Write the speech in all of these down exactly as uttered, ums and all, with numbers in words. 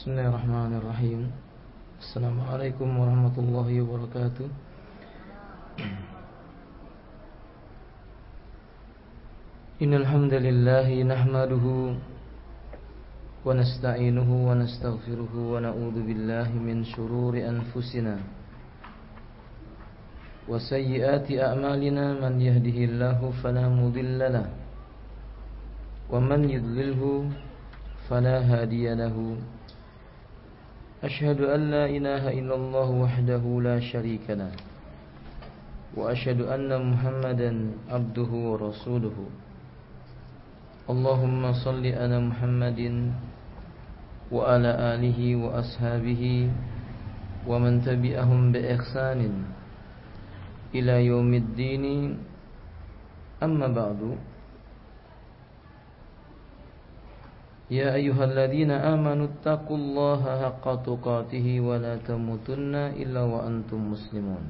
Bismillahirrahmanirrahim. Assalamualaikum warahmatullahi wabarakatuh. Innal hamdalillah nahmaduhu wa nasta'inuhu wa nastaghfiruhu wa na'udzu billahi min shururi anfusina wa sayyiati a'malina. Man yahdihillahu fala mudilla lahu wa man yudlilhu fala hadiya lahu. Asyhadu an la ilaha illallah wahdahu la syarika lah wa asyhadu anna Muhammadan abduhu wa rasuluhu. Allahumma salli ala Muhammadin wa ala alihi wa ashabihi wa man tabi'ahum bi ihsanin ila yaumiddin. Amma ba'du. Ya ayyuhalladzina amanu taqullaha haqqa tuqatih wa la tamutunna illa wa antum muslimun.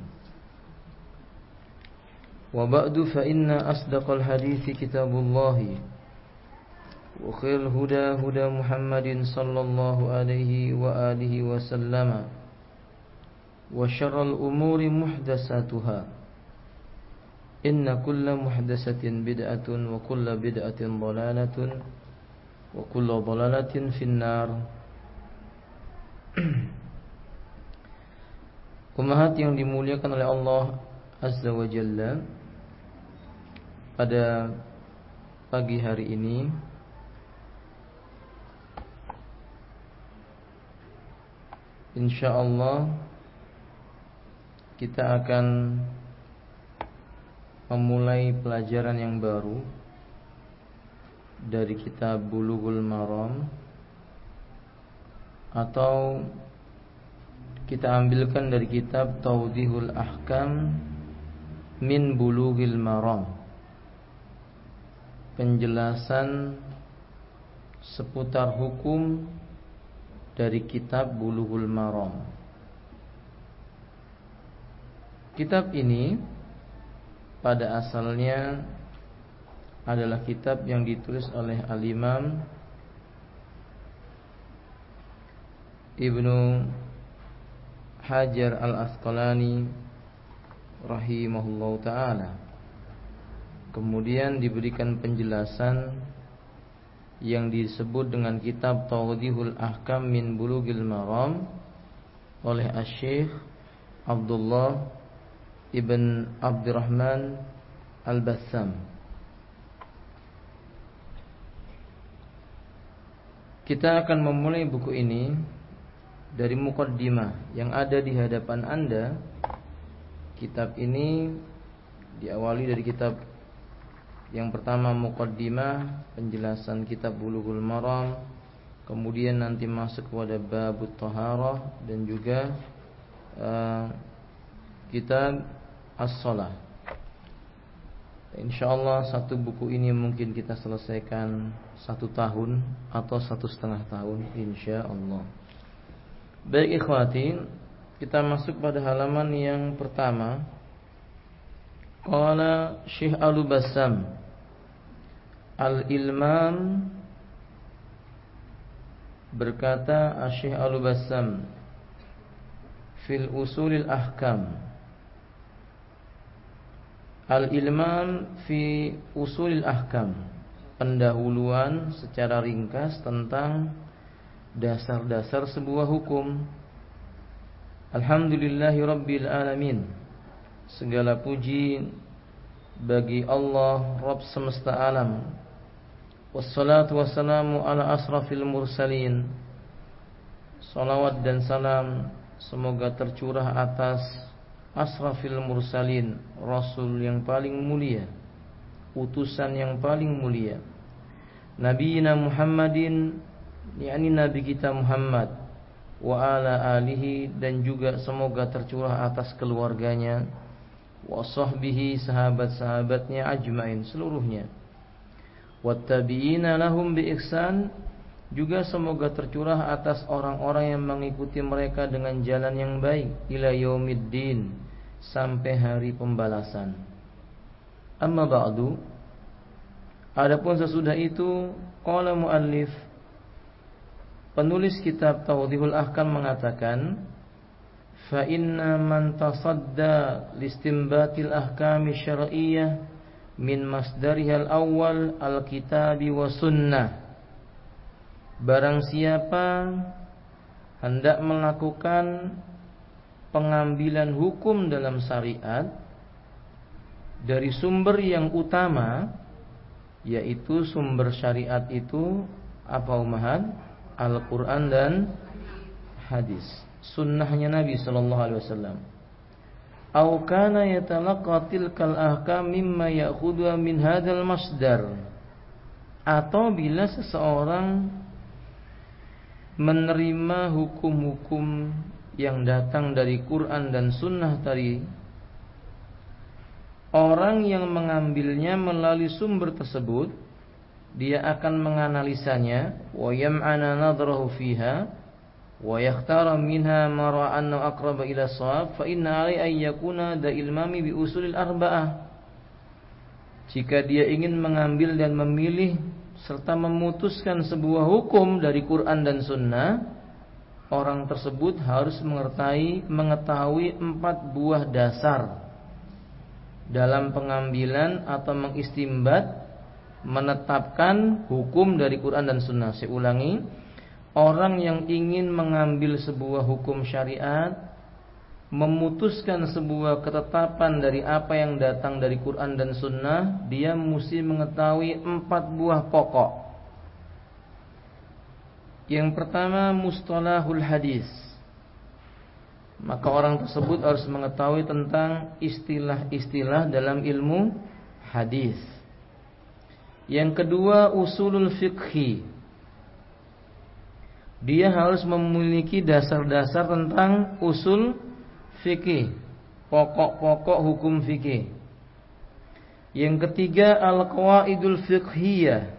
Wa ba'du, fa inna asdaqal hadithi kitabullahi wa khairul huda huda Muhammadin sallallahu alaihi wa alihi wa sallama wa syarrul umuri muhdatsatuha. Inna kulla muhdatsatin bid'atun wa kulla bid'atin dhalalatun wa kullu dhalalatin finnar. Ummahat yang dimuliakan oleh Allah Azza wa Jalla, pada pagi hari ini insyaallah kita akan memulai pelajaran yang baru dari kitab Bulughul Maram, atau kita ambilkan dari kitab Tawdihul Ahkam min Bulughil Maram, penjelasan seputar hukum dari kitab Bulughul Maram. Kitab ini pada asalnya adalah kitab yang ditulis oleh Al-Imam Ibnu Hajar Al-Asqalani rahimahullahu ta'ala. Kemudian diberikan penjelasan yang disebut dengan kitab Tawdihul Ahkam min Bulughil Maram oleh Asy-Syaikh Abdullah Ibn Abdurrahman Al-Bassam. Kita akan memulai buku ini dari muqaddimah yang ada di hadapan Anda. Kitab ini diawali dari kitab yang pertama, muqaddimah, penjelasan kitab Bulughul Maram. Kemudian nanti masuk kepada babut taharah dan juga uh, kitab as-shalah. InsyaAllah satu buku ini mungkin kita selesaikan satu tahun atau satu setengah tahun, insyaallah. Baik ikhwati, kita masuk pada halaman yang pertama. Qala Syekh Al-Bassam Al-Ilmam, berkata Syekh Al-Bassam fil usulil ahkam. Al-Ilmam fi usulil ahkam, pendahuluan secara ringkas tentang dasar-dasar sebuah hukum. Alhamdulillahi rabbil alamin, segala puji bagi Allah Rabb semesta alam. Wassalatu wassalamu ala asrafil mursalin, salawat dan salam semoga tercurah atas asrafil mursalin, rasul yang paling mulia, utusan yang paling mulia. Nabiyina Muhammadin, yakni nabi kita Muhammad, wa ala alihi, dan juga semoga tercurah atas keluarganya, wa sahbihi, sahabat-sahabatnya, ajmain, seluruhnya, wattabi'ina lahum bi ihsan, juga semoga tercurah atas orang-orang yang mengikuti mereka dengan jalan yang baik, ila yaumiddin, sampai hari pembalasan. Amma ba'du, adapun sesudah itu, qala muallif penulis kitab Tawdihul Ahkam mengatakan, fa inna man tasadda listinbatil ahkami syar'iyyah min masdarihal awal al-kitabi wa sunnah. Barang siapa hendak melakukan pengambilan hukum dalam syariat dari sumber yang utama, yaitu sumber syariat itu apa umahan? Al-Quran dan hadis, sunnahnya Nabi sallallahu alaihi wasallam. Au kana yatalaqqa tilkal ahkam mimma ya'khudhu min hadzal masdar, atau bila seseorang menerima hukum-hukum yang datang dari Quran dan sunnah tadi, orang yang mengambilnya melalui sumber tersebut, dia akan menganalisanya, wa yam'ana nadrahu fiha wa yakhtara minha ma ra'anna aqraba ila shawab, fa inna alai ay yakuna da ilmami bi usulil arba'ah. Jika dia ingin mengambil dan memilih serta memutuskan sebuah hukum dari Quran dan sunnah, orang tersebut harus mengetahui mengetahui empat buah dasar dalam pengambilan atau mengistimbat, menetapkan hukum dari Quran dan sunnah. Saya ulangi, orang yang ingin mengambil sebuah hukum syariat, memutuskan sebuah ketetapan dari apa yang datang dari Quran dan sunnah, dia mesti mengetahui empat buah pokok. Yang pertama, mustalahul hadis. Maka orang tersebut harus mengetahui tentang istilah-istilah dalam ilmu hadis. Yang kedua, usulul fiqhi. Dia harus memiliki dasar-dasar tentang usul fikih, pokok-pokok hukum fikih. Yang ketiga, al-qawaidul fiqhiyah.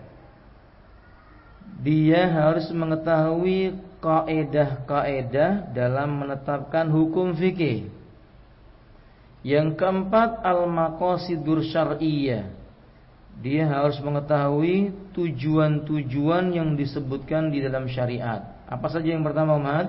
Dia harus mengetahui kaedah-kaedah dalam menetapkan hukum fikih. Yang keempat, al-maqasidur syar'iyyah. Dia harus mengetahui tujuan-tujuan yang disebutkan di dalam syariat. Apa saja yang pertama, Ummahat?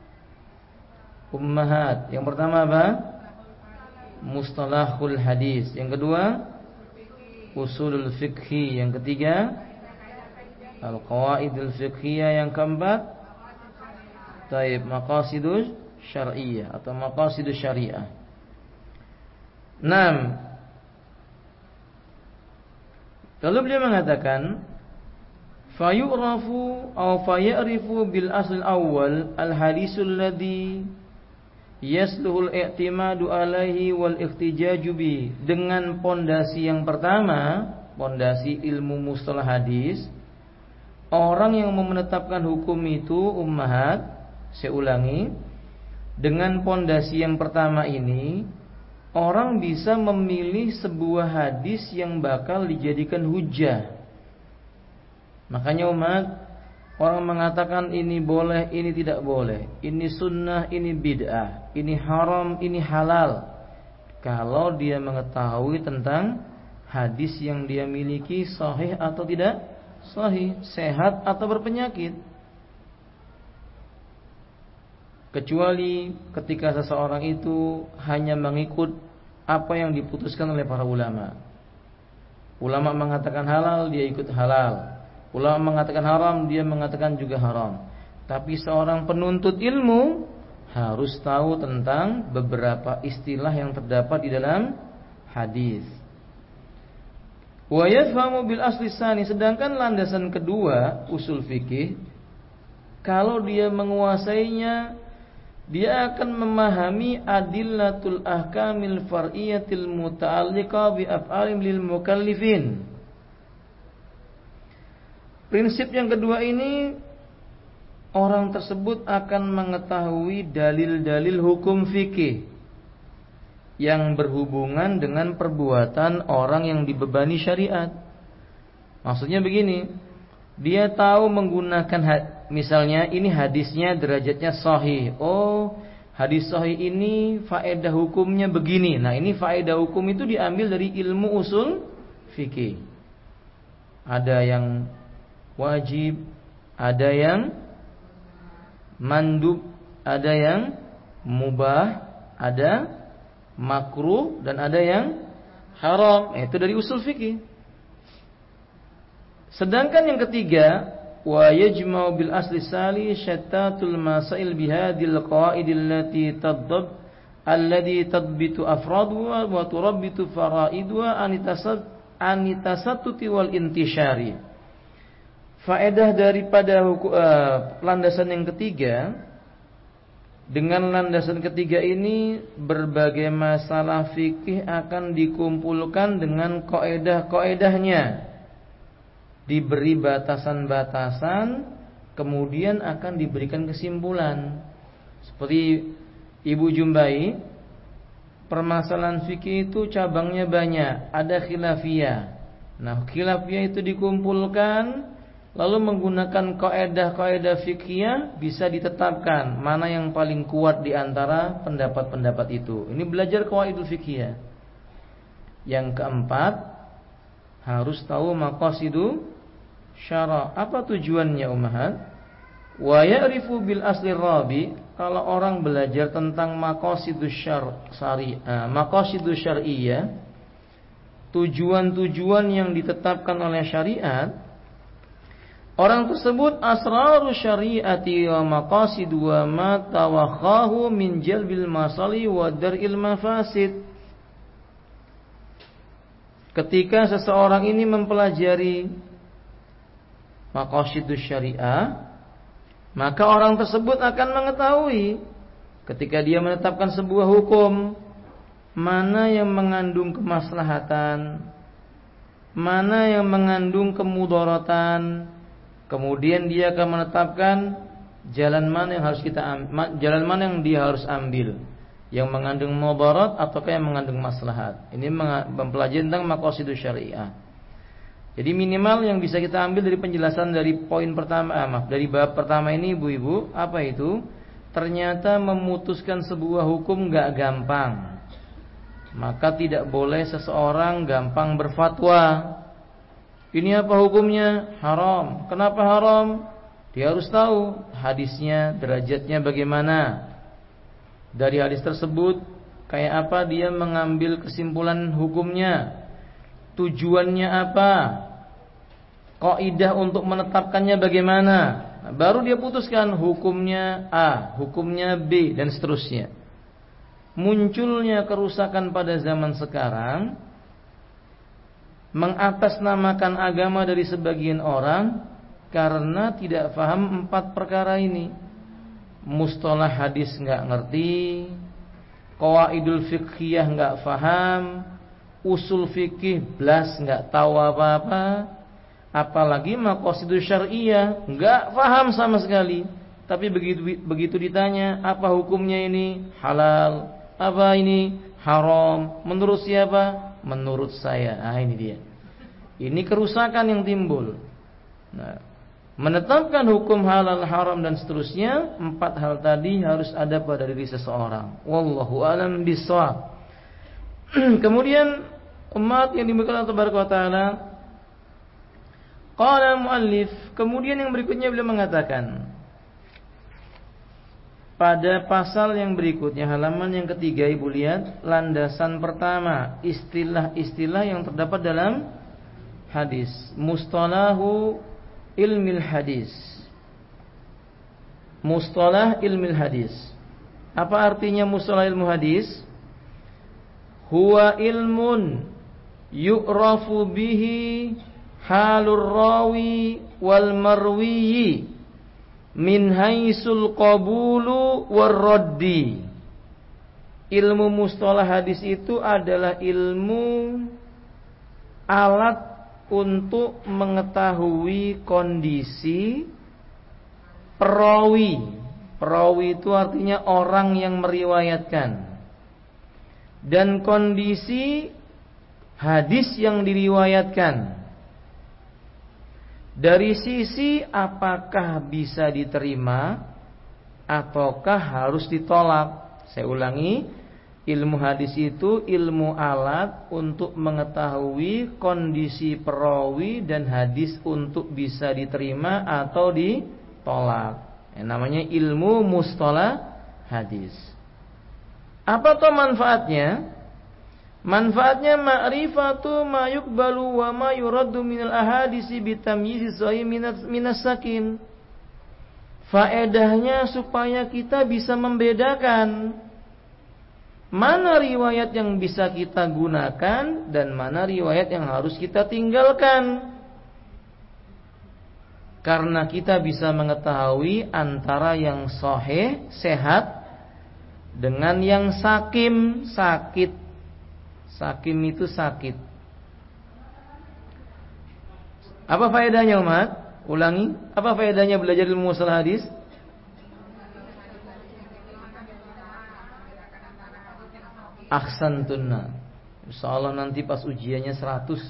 Ummahat. Yang pertama apa? Mustalahul hadis. Yang kedua, usulul fiqhi. Yang ketiga, al-qawaidul fiqhiyah. Yang keempat, taib maqasidus syar'iyyah atau maqasidus syariah. Enam. Lalu beliau mengatakan, fayu'rafu aw fayarifu bil asl awal al hadisul ladzi yasluhul i'timadu alaihi wal ihtijaju bi. Dengan pondasi yang pertama, pondasi ilmu mustalah hadis, orang yang menetapkan hukum itu, ummahat, saya ulangi, dengan pondasi yang pertama ini, orang bisa memilih sebuah hadis yang bakal dijadikan hujjah. Makanya umat, orang mengatakan ini boleh, ini tidak boleh, ini sunnah, ini bid'ah, ini haram, ini halal, kalau dia mengetahui tentang hadis yang dia miliki sahih atau tidak sahih, sehat atau berpenyakit. Kecuali ketika seseorang itu hanya mengikut apa yang diputuskan oleh para ulama. Ulama mengatakan halal, dia ikut halal. Ulama mengatakan haram, dia mengatakan juga haram. Tapi seorang penuntut ilmu harus tahu tentang beberapa istilah yang terdapat di dalam hadis. Wa yafhamu bil asli tsani. Sedangkan landasan kedua, usul fikih, kalau dia menguasainya, dia akan memahami adillatul ahkamil far'iyatil muta'alliqah bi af'alim lil mukallifin. Prinsip yang kedua ini, orang tersebut akan mengetahui dalil-dalil hukum fikih yang berhubungan dengan perbuatan orang yang dibebani syariat. Maksudnya begini, dia tahu menggunakan, misalnya ini hadisnya derajatnya sahih. Oh, hadis sahih ini faedah hukumnya begini. Nah, ini faedah hukum itu diambil dari ilmu usul fikih. Ada yang wajib, ada yang mandub, ada yang mubah, ada makruh, dan ada yang haram. Itu dari usul fikih. Sedangkan yang ketiga, wa yajma'u bil asli sali syattatul masail bihadil qawaidil lati tadab alladhi tadbitu afraduha wa turabbitu faraiduha anitasat anitasatuti wal intishari. Faedah daripada hukum, uh, landasan yang ketiga, dengan landasan ketiga ini berbagai masalah fikih akan dikumpulkan dengan kaidah-kaidahnya, diberi batasan-batasan, kemudian akan diberikan kesimpulan. Seperti Ibu jumpai, permasalahan fikih itu cabangnya banyak, ada khilafiyah. Nah, khilafiyah itu dikumpulkan, lalu menggunakan kaidah-kaidah fikih bisa ditetapkan mana yang paling kuat di antara pendapat-pendapat itu. Ini belajar qawaidul fikih. Yang keempat, harus tahu maqasidu syara. Apa tujuannya ummahat? Wa ya'rifu bil asli rabi. Kalau orang belajar tentang maqasidus syar'i, maqasidus syar'iyyah, tujuan-tujuan yang ditetapkan oleh syariat, orang tersebut asraru syariati wa maqasidu wa ma tawakhahu min jalbil masali wa dar'il mafasid. Ketika seseorang ini mempelajari maqasidus syariah, maka orang tersebut akan mengetahui ketika dia menetapkan sebuah hukum, mana yang mengandung kemaslahatan, mana yang mengandung kemudaratan. Kemudian dia akan menetapkan jalan mana yang harus kita ambil, jalan mana yang dia harus ambil, yang mengandung mudarat ataukah yang mengandung maslahat. Ini mempelajari tentang maqasidus syariah. Jadi minimal yang bisa kita ambil dari penjelasan dari poin pertama, ah, maaf, dari bab pertama ini ibu-ibu, apa itu? Ternyata memutuskan sebuah hukum gak gampang. Maka tidak boleh seseorang gampang berfatwa. Ini apa hukumnya? Haram. Kenapa haram? Dia harus tahu hadisnya, derajatnya bagaimana. Dari hadis tersebut, kayak apa dia mengambil kesimpulan hukumnya, tujuannya apa, kaidah untuk menetapkannya bagaimana. Nah, baru dia putuskan hukumnya A, hukumnya B, dan seterusnya. Munculnya kerusakan pada zaman sekarang, mengatasnamakan agama dari sebagian orang karena tidak paham empat perkara ini. Mustalah hadis nggak ngerti, qawaidul fiqhiyah nggak paham, usul fikih blas nggak tahu apa-apa, apalagi maqasidus syar'iyyah nggak paham sama sekali. Tapi begitu begitu ditanya apa hukumnya ini, halal, apa ini haram, menurut siapa? Menurut saya. Ah, ini dia. Ini kerusakan yang timbul. Nah, menetapkan hukum halal, haram, dan seterusnya, empat hal tadi harus ada pada diri seseorang. Wallahu a'lam bishawab. Kemudian umat yang dimuliakan Allah Tabaraka wa taala, qala muallif, kemudian yang berikutnya beliau mengatakan pada pasal yang berikutnya, halaman yang ketiga, ibu lihat landasan pertama, istilah-istilah yang terdapat dalam hadis. Mustalahu ilmil hadis. Mustalah ilmil hadis. Apa artinya mustalah ilmu hadis? Huwa ilmun yu'rafu bihi halur rawi wal marwiyi min haisul qabulu war raddi. Ilmu mustalah hadis itu adalah ilmu alat untuk mengetahui kondisi perawi. Perawi itu artinya orang yang meriwayatkan, dan kondisi hadis yang diriwayatkan, dari sisi apakah bisa diterima ataukah harus ditolak. Saya ulangi, ilmu hadis itu ilmu alat untuk mengetahui kondisi perawi dan hadis untuk bisa diterima atau ditolak. Yang namanya ilmu mustalah hadis. Apa tuh manfaatnya? Manfaatnya ma'rifatu ma yuqbalu wa ma yuraddu minal ahadisi bitamyizi sahih minas sakin. Faedahnya supaya kita bisa membedakan mana riwayat yang bisa kita gunakan dan mana riwayat yang harus kita tinggalkan. Karena kita bisa mengetahui antara yang sahih, sehat, dengan yang sakim, sakit. Sakim itu sakit. Apa faedahnya umat? Ulangi. Apa faedahnya belajar ilmu mustalah hadis? Ahsantunna. Insyaallah nanti pas ujiannya seratus.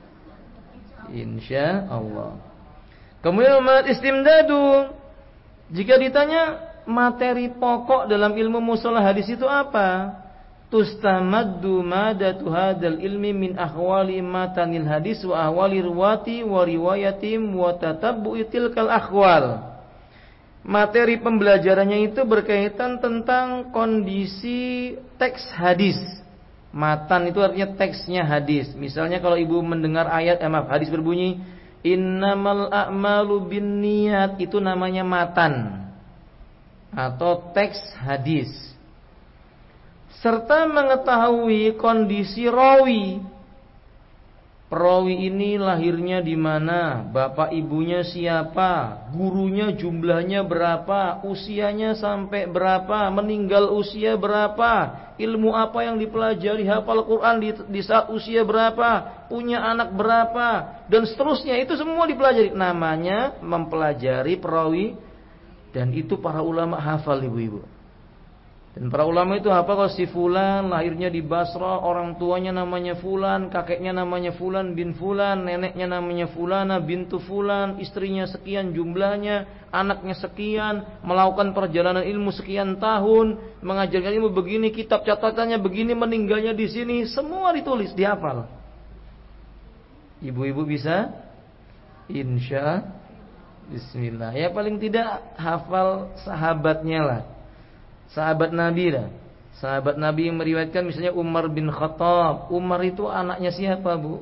Insyaallah. Kemudian umat istimdadu. Jika ditanya materi pokok dalam ilmu mustalah hadis itu apa? Tustamaddu madatu hadzal ilmi min ahwali matanil hadis wa ahwali ruwati wa riwayatim wa tatabbu'i tilkal ahwal. Materi pembelajarannya itu berkaitan tentang kondisi teks hadis. Matan itu artinya teksnya hadis. Misalnya kalau ibu mendengar ayat, eh maaf, hadis berbunyi innamal a'malu binniyat, itu namanya matan atau teks hadis. Serta mengetahui kondisi rawi. Perawi ini lahirnya di mana, bapak ibunya siapa, gurunya jumlahnya berapa, usianya sampai berapa, meninggal usia berapa, ilmu apa yang dipelajari, hafal Quran di, di saat usia berapa, punya anak berapa, dan seterusnya. Itu semua dipelajari. Namanya mempelajari perawi, dan itu para ulama hafal, ibu-ibu. Dan para ulama itu apa? Kalau si fulan lahirnya di Basra, orang tuanya namanya fulan, kakeknya namanya fulan bin fulan, neneknya namanya fulana bintu fulan, istrinya sekian jumlahnya, anaknya sekian, melakukan perjalanan ilmu sekian tahun, mengajarkan ilmu begini, kitab catatannya begini, meninggalnya di sini, semua ditulis, dihafal. Ibu-ibu bisa? Insya Bismillah. Ya paling tidak hafal sahabatnya lah. Sahabat Nabi lah. Sahabat Nabi yang meriwayatkan misalnya Umar bin Khattab. Umar itu anaknya siapa, Bu?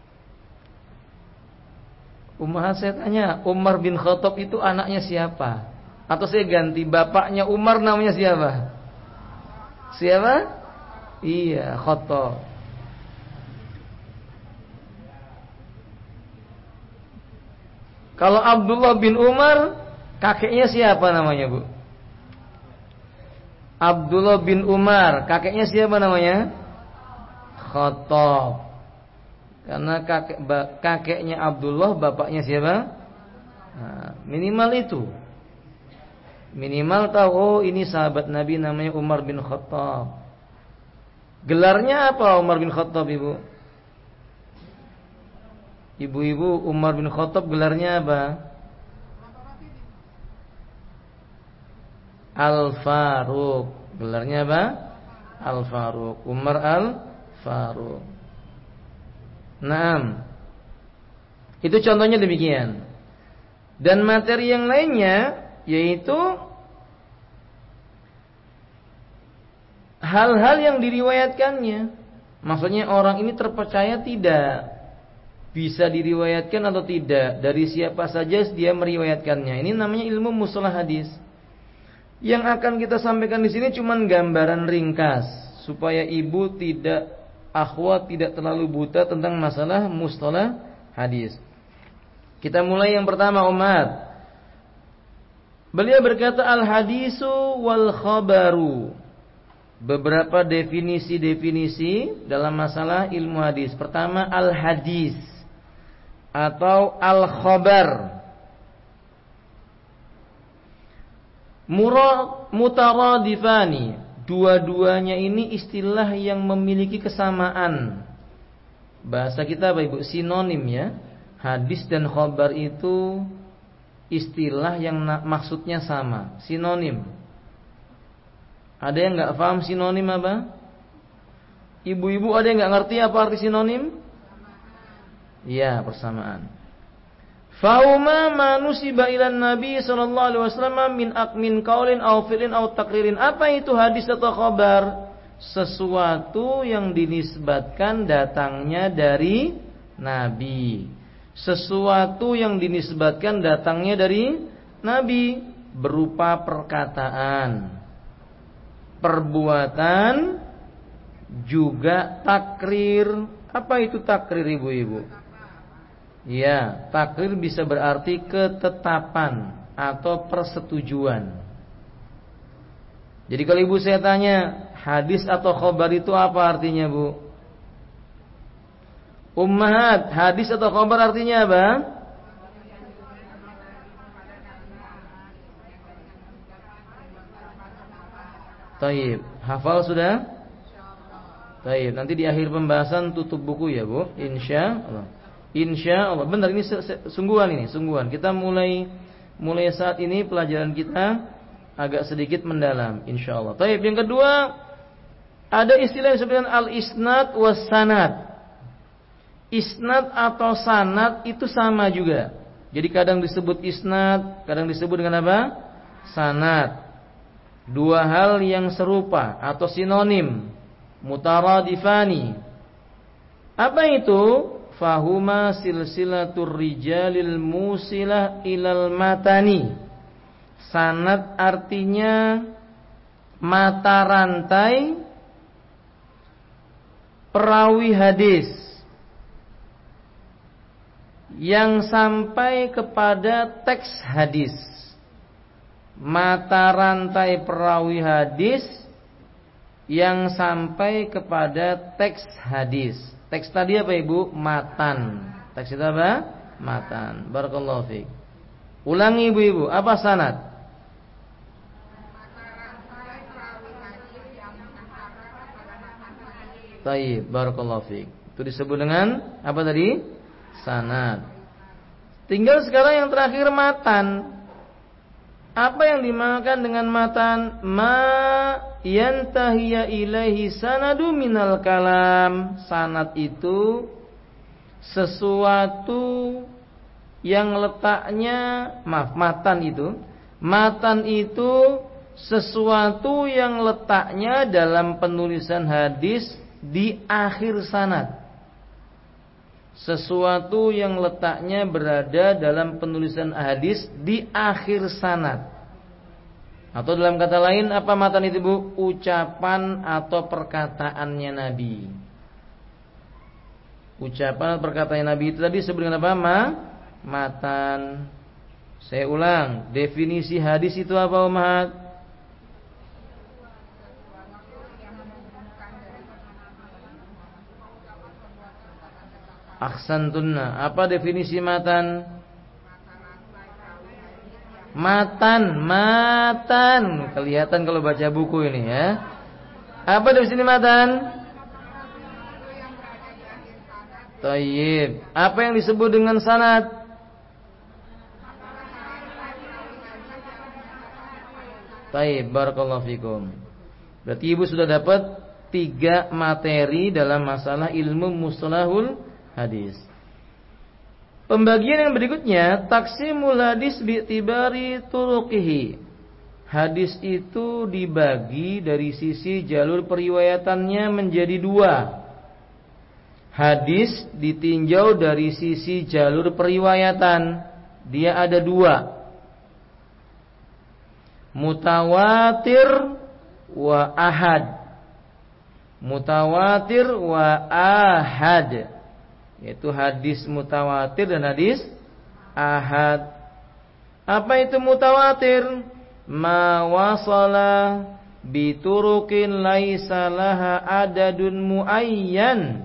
Umar, saya tanya, Umar bin Khattab itu anaknya siapa? Atau saya ganti, bapaknya Umar namanya siapa? Siapa? Iya, Khattab. Kalau Abdullah bin Umar, kakeknya siapa namanya, Bu? Abdullah bin Umar, kakeknya siapa namanya? Khattab. Karena kakek, kakeknya Abdullah, bapaknya siapa? Nah, minimal itu. Minimal tahu, oh ini sahabat Nabi namanya Umar bin Khattab. Gelarnya apa Umar bin Khattab, ibu? Ibu-ibu, Umar bin Khattab gelarnya apa? Al-Faruq. Gelarnya apa? Al-Faruq. Umar Al-Faruq. Naam. Itu contohnya demikian. Dan materi yang lainnya yaitu hal-hal yang diriwayatkannya. Maksudnya orang ini terpercaya tidak, bisa diriwayatkan atau tidak, dari siapa saja dia meriwayatkannya. Ini namanya ilmu mustalah hadis. Yang akan kita sampaikan di sini cuma gambaran ringkas supaya ibu tidak, akhwat tidak terlalu buta tentang masalah mustalah hadis. Kita mulai yang pertama, umat. Beliau berkata al-hadisu wal khabaru. Beberapa definisi-definisi dalam masalah ilmu hadis. Pertama, al-hadis atau al-khabar. Mutaradifani, dua-duanya ini istilah yang memiliki kesamaan. Bahasa kita apa, ibu? Sinonim ya. Hadis dan khabar itu istilah yang maksudnya sama, sinonim. Ada yang nggak paham sinonim apa? Ibu-ibu ada yang nggak ngerti apa arti sinonim? Iya, persamaan. Fauma manusiba ilan Nabi sallallahu alaihi wasallam min akmin qaulin aw fi'lin aw taqririn. Apa itu hadis atau khabar? Sesuatu yang dinisbatkan datangnya dari Nabi. Sesuatu yang dinisbatkan datangnya dari Nabi berupa perkataan, perbuatan, juga takrir. Apa itu takrir, ibu-ibu? Ya, takrir bisa berarti ketetapan atau persetujuan. Jadi kalau ibu saya tanya, hadis atau khabar itu apa artinya, Bu? Ummahat, hadis atau khabar artinya apa? Taib, hafal sudah? Taib, nanti di akhir pembahasan tutup buku ya, Bu. Insya Allah. Insya Allah, benar ini sungguhan ini, sungguhan. Kita mulai mulai saat ini pelajaran kita agak sedikit mendalam, insya Allah. Taib, yang kedua ada istilah yang disebut al-isnad was sanad. Isnad atau sanad itu sama juga. Jadi kadang disebut isnad, kadang disebut dengan apa? Sanad. Dua hal yang serupa atau sinonim, mutaradifani. Apa itu? Fahuma silsilatur rijalil musilah ilal matani. Sanad artinya mata rantai perawi hadis yang sampai kepada teks hadis. Mata rantai perawi hadis yang sampai kepada teks hadis. Teks tadi apa, Ibu? Matan. Teks itu apa? Matan. Barakallahu fiik. Ulangi, Ibu-ibu, apa sanad? Taib, barakallahu fiik. Itu disebut dengan apa tadi? Sanad. Tinggal sekarang yang terakhir matan. Apa yang dimaksud dengan matan? Ma yantahiya ilaihi sanadu minal kalam. Sanad itu sesuatu yang letaknya, maaf, matan itu, matan itu sesuatu yang letaknya dalam penulisan hadis di akhir sanad. Sesuatu yang letaknya berada dalam penulisan hadis di akhir sanad. Atau dalam kata lain, apa matan itu, Bu? Ucapan atau perkataannya Nabi. Ucapan atau perkataan Nabi itu tadi disebut dengan apa? Ma? Matan. Saya ulang, definisi hadis itu apa, Umat? Ahsantunna. Apa definisi matan? Matan, matan. Kelihatan kalau baca buku ini ya. Apa definisi matan? Tayyib. Apa yang disebut dengan sanad? Tayyib, barakallahu fikum. Berarti ibu sudah dapat tiga materi dalam masalah ilmu mustalahul hadis. Pembagian yang berikutnya, taqsimul hadis bi'tibari turuqihi. Hadis itu dibagi dari sisi jalur periwayatannya menjadi dua. Hadis ditinjau dari sisi jalur periwayatan, dia ada dua. Mutawatir wa ahad. Mutawatir wa ahad. Yaitu hadis mutawatir dan hadis ahad. Apa itu mutawatir? Ma wasala biturukin laisa laha adadun muayyan.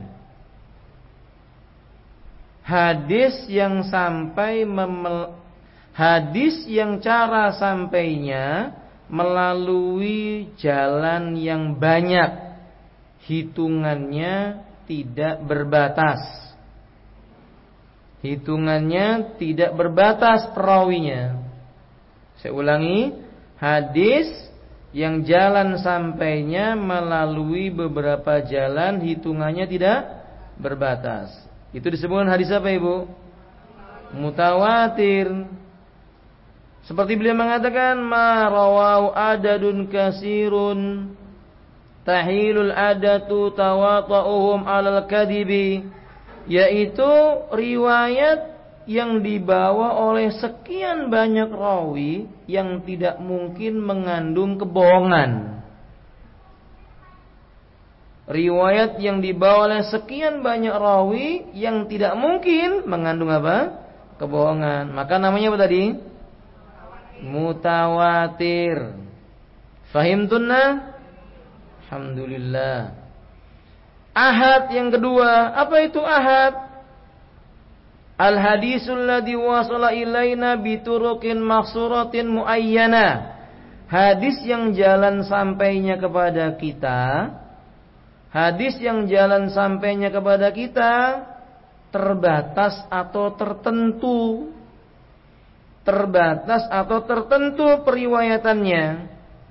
Hadis yang sampai memel, hadis yang cara sampainya melalui jalan yang banyak, hitungannya tidak berbatas. Hitungannya tidak berbatas perawinya. Saya ulangi, hadis yang jalan sampainya melalui beberapa jalan, hitungannya tidak berbatas. Itu disebut hadis apa, Ibu? mutawatir. Seperti beliau mengatakan, ma rawahu adadun kasirun tahilul adatu tawata'uhum alal kadibi, yaitu riwayat yang dibawa oleh sekian banyak rawi yang tidak mungkin mengandung kebohongan. Riwayat yang dibawa oleh sekian banyak rawi yang tidak mungkin mengandung apa? Kebohongan. Maka namanya apa tadi? Mutawatir. Fahimtunna? Alhamdulillah. Ahad yang kedua, apa itu ahad? Al hadisul ladzi wasala ilaina bituruqin maksuratin muayyana. Hadis yang jalan sampainya kepada kita, hadis yang jalan sampainya kepada kita terbatas atau tertentu. Terbatas atau tertentu periwayatannya.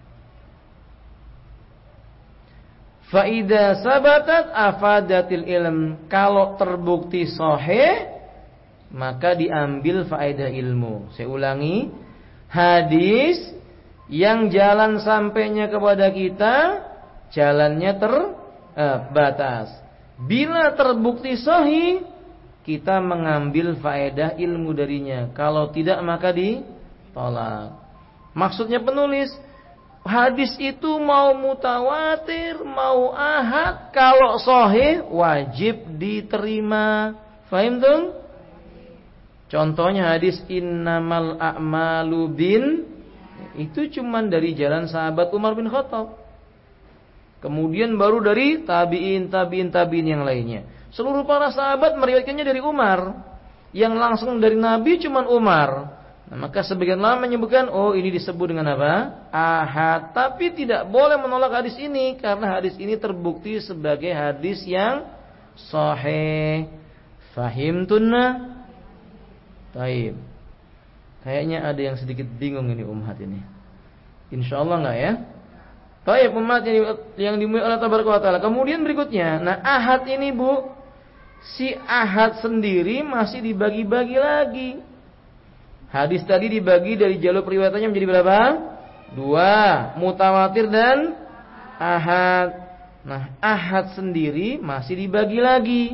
Fa idza sabatat afadatil ilm. Kalau terbukti sahih, maka diambil faedah ilmu. Saya ulangi, hadis yang jalan sampainya kepada kita jalannya terbatas. Bila terbukti sahih, kita mengambil faedah ilmu darinya. Kalau tidak, maka ditolak. Maksudnya penulis, hadis itu mau mutawatir, mau ahad, kalau sahih wajib diterima. Fahim tuh? Contohnya hadis innamal a'malu bin, itu cuman dari jalan sahabat Umar bin Khattab. Kemudian baru dari tabi'in, tabi'in, tabi'in yang lainnya. Seluruh para sahabat meriwayatkannya dari Umar. Yang langsung dari Nabi cuman Umar. Nah, maka sebagian ulama menyebutkan, oh ini disebut dengan apa? Ahad. Tapi tidak boleh menolak hadis ini, karena hadis ini terbukti sebagai hadis yang sahih. Fahimtunna? Taib. Kayaknya ada yang sedikit bingung ini umat ini. Insyaallah enggak ya? Taib, umat yang, yang dimuliakan Allah Tabaraka wa Taala. Kemudian berikutnya, nah ahad ini Bu, si ahad sendiri masih dibagi-bagi lagi. Hadis tadi dibagi dari jalur periwayatannya menjadi berapa? Dua, mutawatir dan ahad. Nah, ahad sendiri masih dibagi lagi.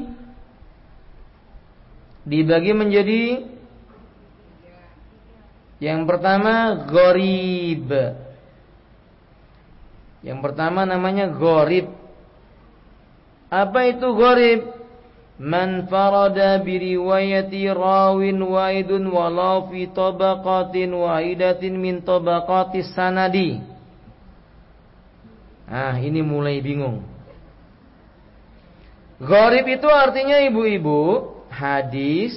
Dibagi menjadi yang pertama gharib. Yang pertama namanya gharib. Apa itu gharib? Man farada bi riwayati rawin waidun walau fi tabaqatin waidatin min tabaqatis sanadi. Ah, ini mulai bingung. Gharib itu artinya ibu-ibu, hadis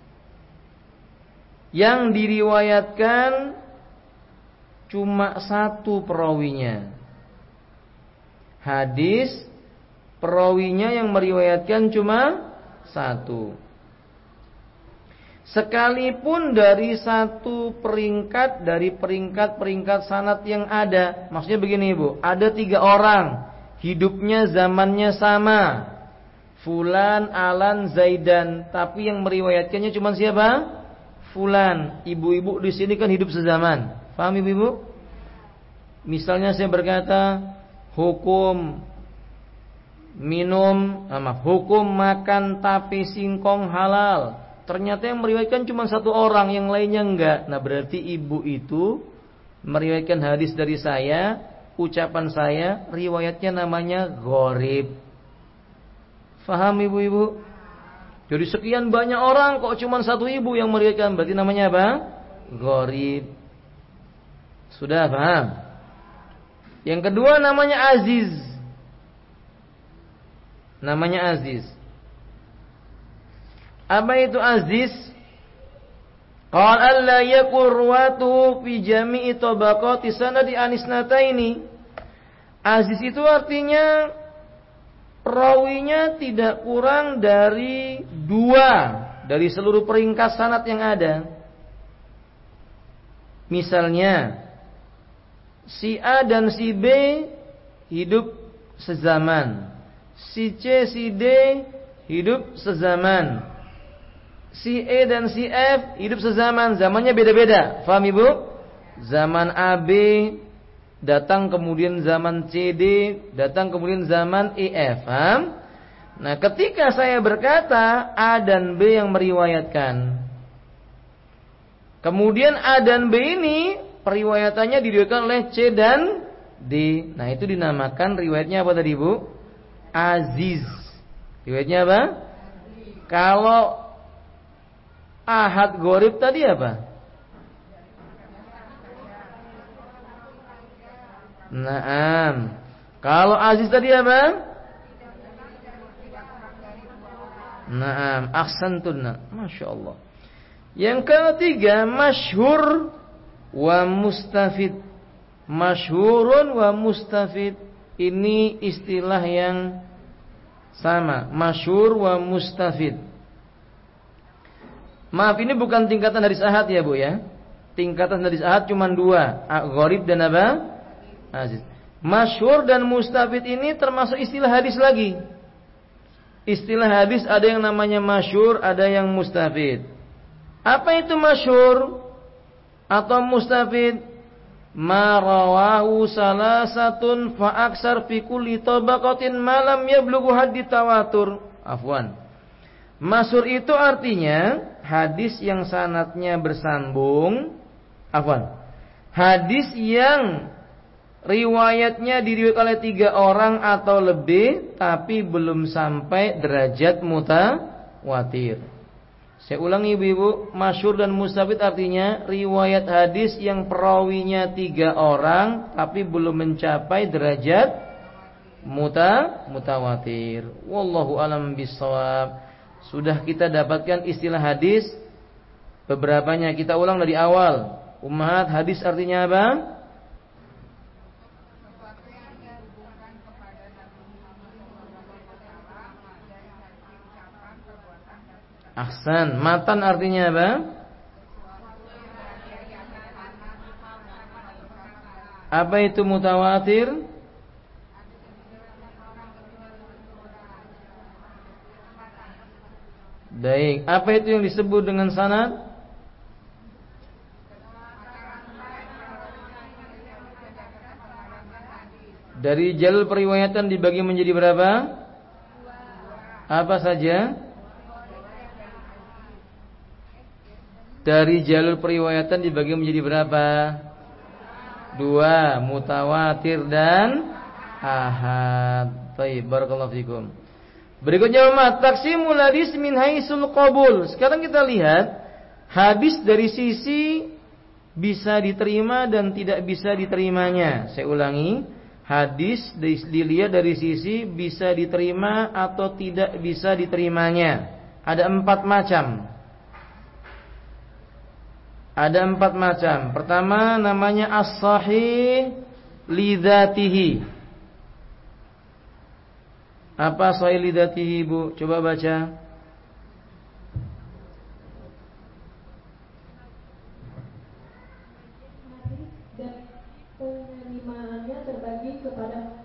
yang diriwayatkan cuma satu perawinya. Hadis perawinya yang meriwayatkan cuma satu. Sekalipun dari satu peringkat dari peringkat-peringkat sanad yang ada. Maksudnya begini Ibu, ada tiga orang, hidupnya zamannya sama, Fulan, Alan, Zaidan, tapi yang meriwayatkannya cuma siapa? Fulan. Ibu-ibu di sini kan hidup sezaman. Paham ibu-ibu? Misalnya saya berkata, hukum minum, ama hukum makan tapi singkong halal. Ternyata yang meriwayatkan cuma satu orang, yang lainnya enggak. Nah, berarti ibu itu meriwayatkan hadis dari saya, ucapan saya, riwayatnya namanya gharib. Faham ibu-ibu? Jadi sekian banyak orang kok cuma satu ibu yang meriwayatkan, berarti namanya apa? Gharib. Sudah paham? Yang kedua namanya aziz. Namanya aziz. Apa itu aziz? Qala alla yakun ruwatuhu fi jami'i tabaqati sanadi anisnataini. Aziz itu artinya perawinya tidak kurang dari dua dari seluruh peringkat sanad yang ada. Misalnya, si A dan si B hidup sezaman, si C, si D hidup sezaman. si E dan si F hidup sezaman, zamannya beda-beda. Faham Ibu? Zaman A B datang, kemudian zaman C D datang, kemudian zaman E F. Paham? Nah, ketika saya berkata A dan B yang meriwayatkan, kemudian A dan B ini periwayatannya diriwayatkan oleh C dan D. Nah, itu dinamakan riwayatnya apa tadi, Bu? Aziz. Riwayatnya apa? Aziz. Kalau ahad gharib tadi apa? Naam. Kalau aziz tadi apa? Naam, ahsantun. Masya Allah. Yang ketiga, masyhur wa mustafid. Masyhurun wa mustafid. Ini istilah yang sama. Masyhur wa mustafid. Maaf, ini bukan tingkatan hadis ahad ya Bu ya. Tingkatan hadis ahad cuma dua, gharib dan apa? Aziz. Masyhur dan mustafid ini termasuk istilah hadis lagi. Istilah hadis ada yang namanya masyhur, ada yang mustafid. Apa itu masyhur atau mustafid? Ma rawahu salasatun fa aksar fi kulli tabaqatin ma lam yablughu haddi tawatur. Afwan. Masyhur itu artinya hadis yang sanadnya bersambung. Afwan. Hadis yang riwayatnya diriwayatkan oleh tiga orang atau lebih, tapi belum sampai derajat mutawatir. Saya ulangi ibu-ibu, masyhur dan mustafid artinya riwayat hadis yang perawinya tiga orang, tapi belum mencapai derajat muta mutawatir. Wallahu alam bissawab. Sudah kita dapatkan istilah hadis beberapanya. Kita ulang dari awal. Ummahat, hadis artinya apa? Ahsan. Matan artinya apa? Apa itu mutawatir? Baik. Apa itu yang disebut dengan sanad? Dari jalur periwayatan dibagi menjadi berapa? Apa saja? Dari jalur periwayatan dibagi menjadi berapa? Dua, mutawatir dan ahad. Baik, barakallahu fikum. Berikutnya ma taqsimul hadis min haisul qabul. Sekarang kita lihat hadis dari sisi bisa diterima dan tidak bisa diterimanya. Saya ulangi, hadis dilihat dari sisi bisa diterima atau tidak bisa diterimanya. Ada empat macam. Ada empat macam. Pertama namanya as-sahih li dzatihi. Apa sahih li dzatihi, Bu? Coba baca. Dan penerimaannya terbagi kepada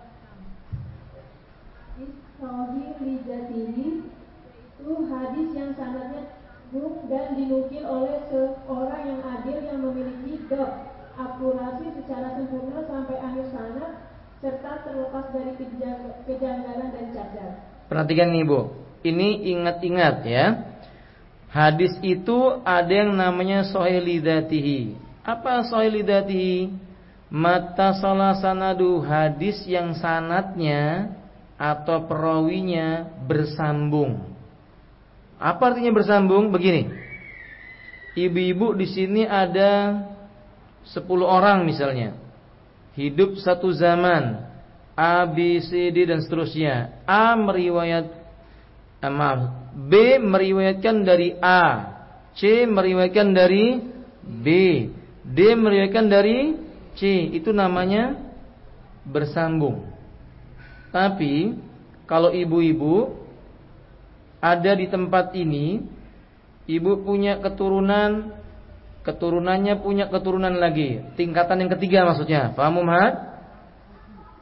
sahih li dzatihi, itu hadis yang sanadnya dan dinukil oleh seorang yang adil yang memiliki dot akurasi secara sempurna sampai akhir sanad serta terlepas dari kejanggalan dan cacat. Perhatikan nih Bu, ini ingat-ingat ya. Hadis itu ada yang namanya sahih li dzatihi. Apa sahih li dzatihi? Mata salah sanadu, hadis yang sanadnya atau perawinya bersambung. Apa artinya bersambung? Begini, ibu-ibu di sini ada sepuluh orang misalnya, hidup satu zaman, A, B, C, D dan seterusnya. A meriwayat, eh, maaf, B meriwayatkan dari A, C meriwayatkan dari B, D meriwayatkan dari C. Itu namanya bersambung. Tapi kalau ibu-ibu ada di tempat ini, ibu punya keturunan, keturunannya punya keturunan lagi, tingkatan yang ketiga maksudnya. Paham Umhat?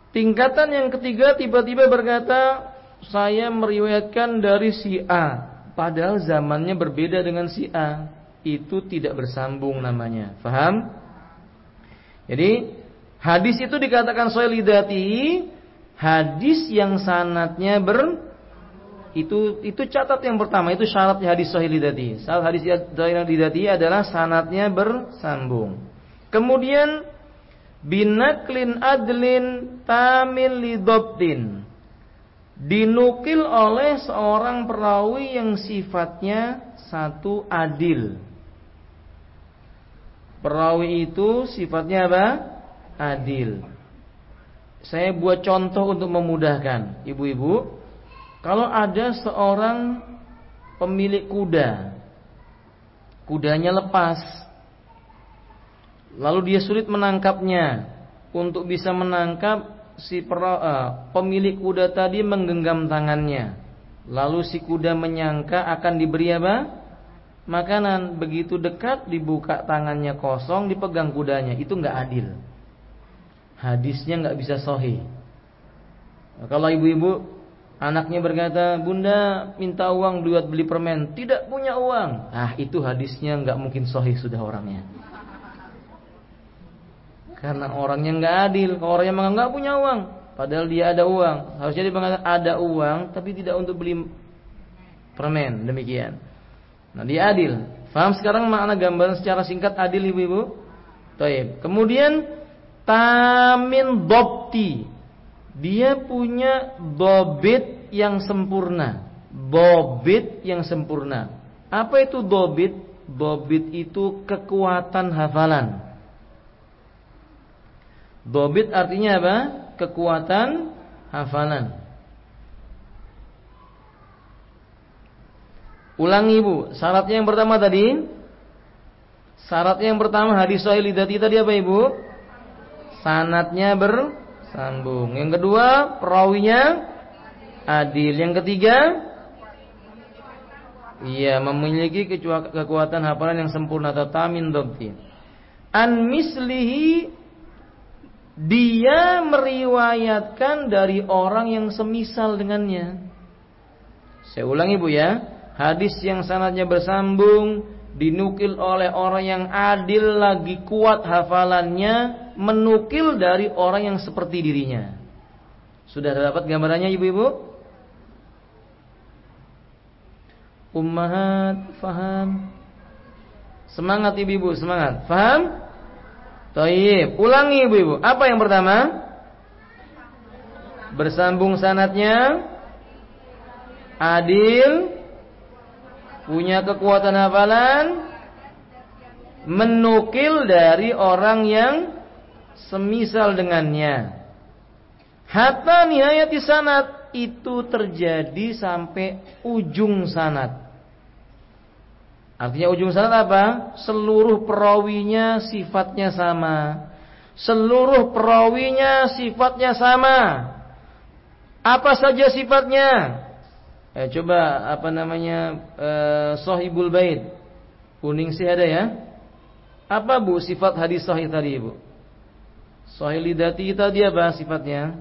Tingkatan yang ketiga tiba-tiba berkata, saya meriwayatkan dari si A, padahal zamannya berbeda dengan si A. Itu tidak bersambung namanya. Faham? Jadi hadis itu dikatakan sahih lidatihi, hadis yang sanadnya ber itu itu catat yang pertama, itu syaratnya hadis sahih lidatihi. Syarat hadis sahih lidatihi adalah sanadnya bersambung. Kemudian binaklin adlin tamil lidobtin, dinukil oleh seorang perawi yang sifatnya satu adil. Perawi itu sifatnya apa? Adil. Saya buat contoh untuk memudahkan ibu-ibu. Kalau ada seorang pemilik kuda, kudanya lepas, lalu dia sulit menangkapnya. Untuk bisa menangkap, si pera, uh, pemilik kuda tadi menggenggam tangannya. Lalu si kuda menyangka akan diberi apa? Makanan. Begitu dekat dibuka tangannya kosong, dipegang kudanya. Itu nggak adil. Hadisnya nggak bisa sahih. Nah, kalau ibu-ibu anaknya berkata, "Bunda minta uang buat beli permen," tidak punya uang. Ah, itu hadisnya nggak mungkin sahih sudah orangnya. Karena orangnya nggak adil. Kalau orangnya memang nggak punya uang, padahal dia ada uang, harusnya dia mengatakan ada uang, tapi tidak untuk beli permen. Demikian. Nah, dia adil. Faham sekarang makna gambaran secara singkat adil ibu-ibu? Taib. Kemudian tamin dobti, dia punya dobit yang sempurna. Dobit yang sempurna. Apa itu dobit? Dobit itu kekuatan hafalan. Dobit artinya apa? Kekuatan hafalan. Ulangi ibu, syaratnya yang pertama tadi. Syaratnya yang pertama hadis sahih lidati tadi apa ibu? Sanadnya bersambung. Yang kedua, perawinya adil. Yang ketiga, iya, memiliki kekuatan hafalan yang sempurna atau tamin dhabti. An mislihi, dia meriwayatkan dari orang yang semisal dengannya. Saya ulangi ibu ya. Hadis yang sanadnya bersambung, dinukil oleh orang yang adil lagi kuat hafalannya, menukil dari orang yang seperti dirinya. Sudah dapat gambarannya ibu-ibu? Ummahat, faham? Semangat ibu-ibu, semangat. Faham? Taib. Ulangi ibu-ibu. Apa yang pertama? Bersambung sanadnya, adil, punya kekuatan hafalan, menukil dari orang yang semisal dengannya. Hatta nihayati sanad, itu terjadi sampai ujung sanad. Artinya ujung sanad apa? Seluruh perawinya sifatnya sama. Seluruh perawinya sifatnya sama. Apa saja sifatnya? Eh, coba apa namanya eh, Sahibul Bait. Kuning sih ada ya. Apa bu sifat hadis sahih tadi ibu? Sahih lidati tadi apa sifatnya?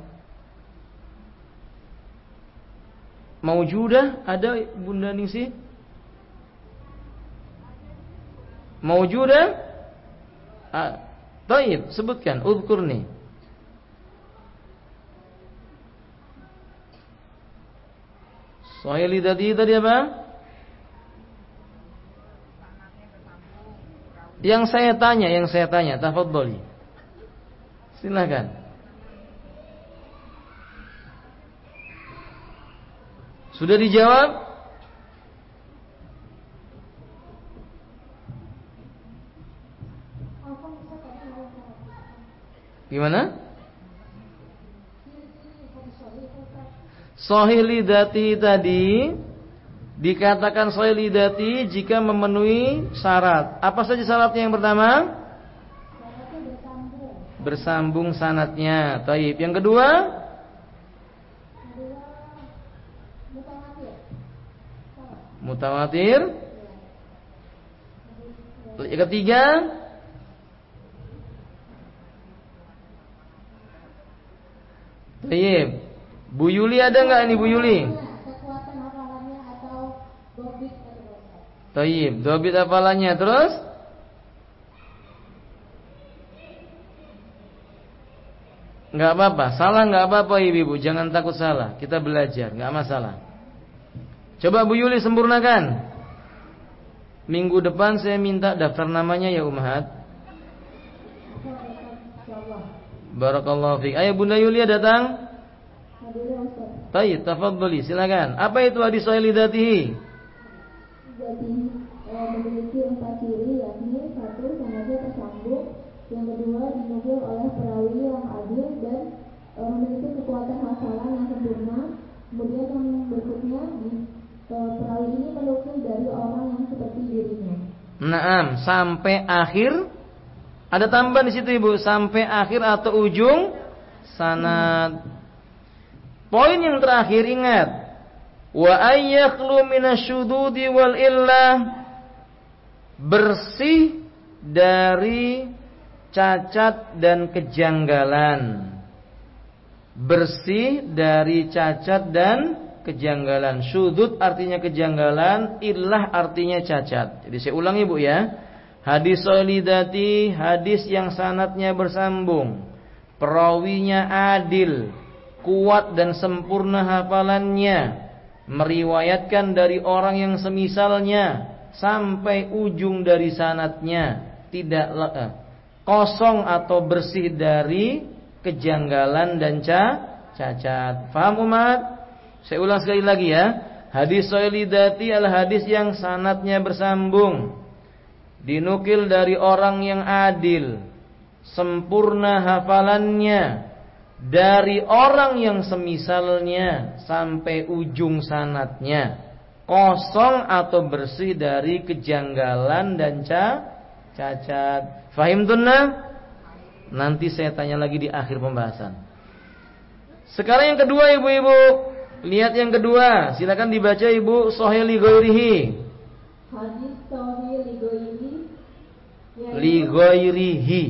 Maujudah ada Bunda Ningsih? Maujudah? Ah, taib, sebutkan, udhkurni. Sahih lidati tadi apa? Yang saya tanya, yang saya tanya, tafadhali. Silakan. Sudah dijawab? Gimana? Sahih lidati tadi dikatakan sahih lidati jika memenuhi syarat. Apa saja syaratnya yang pertama? Bersambung. Bersambung sanadnya. Taib. Yang kedua? Mutawatir. Yang ketiga? Taib. Bu Yuli ada nggak ini Bu Yuli? Kekuatan hafalannya atau dobit Thayyib, dhabit hafalannya terus? Enggak apa-apa, salah enggak apa-apa Ibu, jangan takut salah. Kita belajar, enggak masalah. Coba Bu Yuli sempurnakan. Minggu depan saya minta daftar namanya ya Ummahat. Barakallahu fiik. Ayo Bunda Yulia datang. Baik, tafadhali, silakan. Apa itu hadis sahih lidatihi? Jadi memiliki empat ciri, yakni satu, sanadnya tersambung, yang kedua dinukil oleh perawi yang adil dan e, memiliki kekuatan hafalan yang sempurna. Kemudian yang berikutnya di, e, perawi ini menukil dari orang yang seperti dirinya. Naam, sampai akhir. Ada tambahan di situ Ibu, sampai akhir atau ujung sanad. Poin yang terakhir ingat, wa ayyakhlu minasyududi wal illah, bersih dari cacat dan kejanggalan. Bersih dari cacat dan kejanggalan. Syudud artinya kejanggalan, illah artinya cacat. Jadi saya ulangi Bu ya. Hadis solidati, hadis yang sanadnya bersambung, perawinya adil, kuat dan sempurna hafalannya, meriwayatkan dari orang yang semisalnya sampai ujung dari sanadnya, tidak eh, kosong atau bersih dari kejanggalan dan cacat. Faham umat? Saya ulang sekali lagi ya. Hadis solidati adalah hadis yang sanadnya bersambung, dinukil dari orang yang adil, sempurna hafalannya, dari orang yang semisalnya sampai ujung sanadnya, kosong atau bersih dari kejanggalan dan cacat. Fahim tunna? Nanti saya tanya lagi di akhir pembahasan. Sekarang yang kedua ibu-ibu, lihat yang kedua, silakan dibaca Ibu. Sahih li ghairihi. Hadis sahih li ghairihi. Li ghairihi.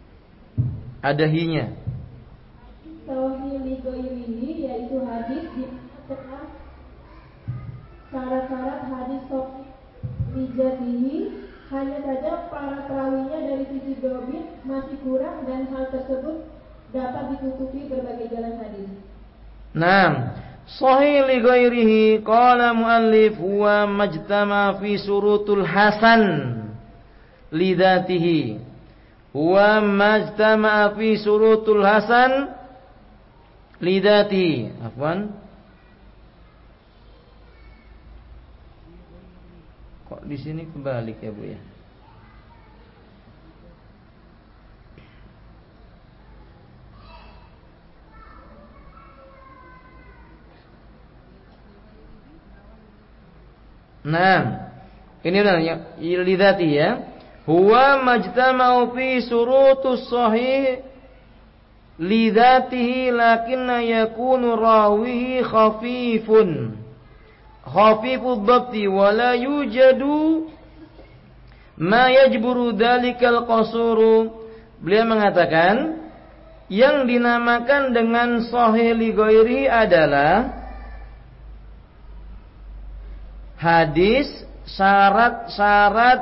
Ada hinya. Sahih li ghairihi yaitu hadis di tengah syarat-syarat hadis sahih li jatihi, hanya saja para perawinya dari sisi dhabit masih kurang dan hal tersebut dapat ditutupi berbagai jalan hadis. Naam. Sahih li ghairihi qala muallif huwa majtama fi surutul hasan lidatihi. Huwa majtama fi surutul hasan lidatihi. Afwan. Kok di sini kebalik ya Bu ya? Nah, ini udah lidati ya. Huwa majtama'u fi surutus sahih lidatihi lakinna yakunu rawihi khafifun. Khafifud dhabti wa la yujadu ma yajburu dhalikal qasuru. Beliau mengatakan yang dinamakan dengan sahih li ghairi adalah hadis syarat-syarat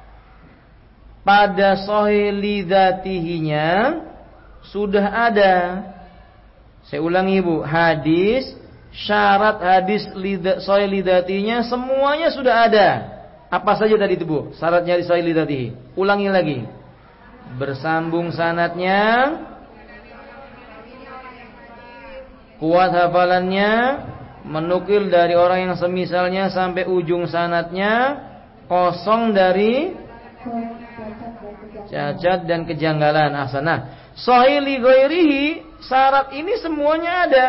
pada sahih lidzatihinya sudah ada. Saya ulangi Bu, hadis syarat hadis sahih lidzatihinya semuanya sudah ada. Apa saja tadi itu Bu? Syaratnya di sahih lidzatihi. Ulangi lagi. Bersambung sanadnya, kuat hafalannya, menukil dari orang yang semisalnya sampai ujung sanadnya, kosong dari cacat dan kejanggalan. Ahsanah. Sahih li ghairihi, syarat ini semuanya ada.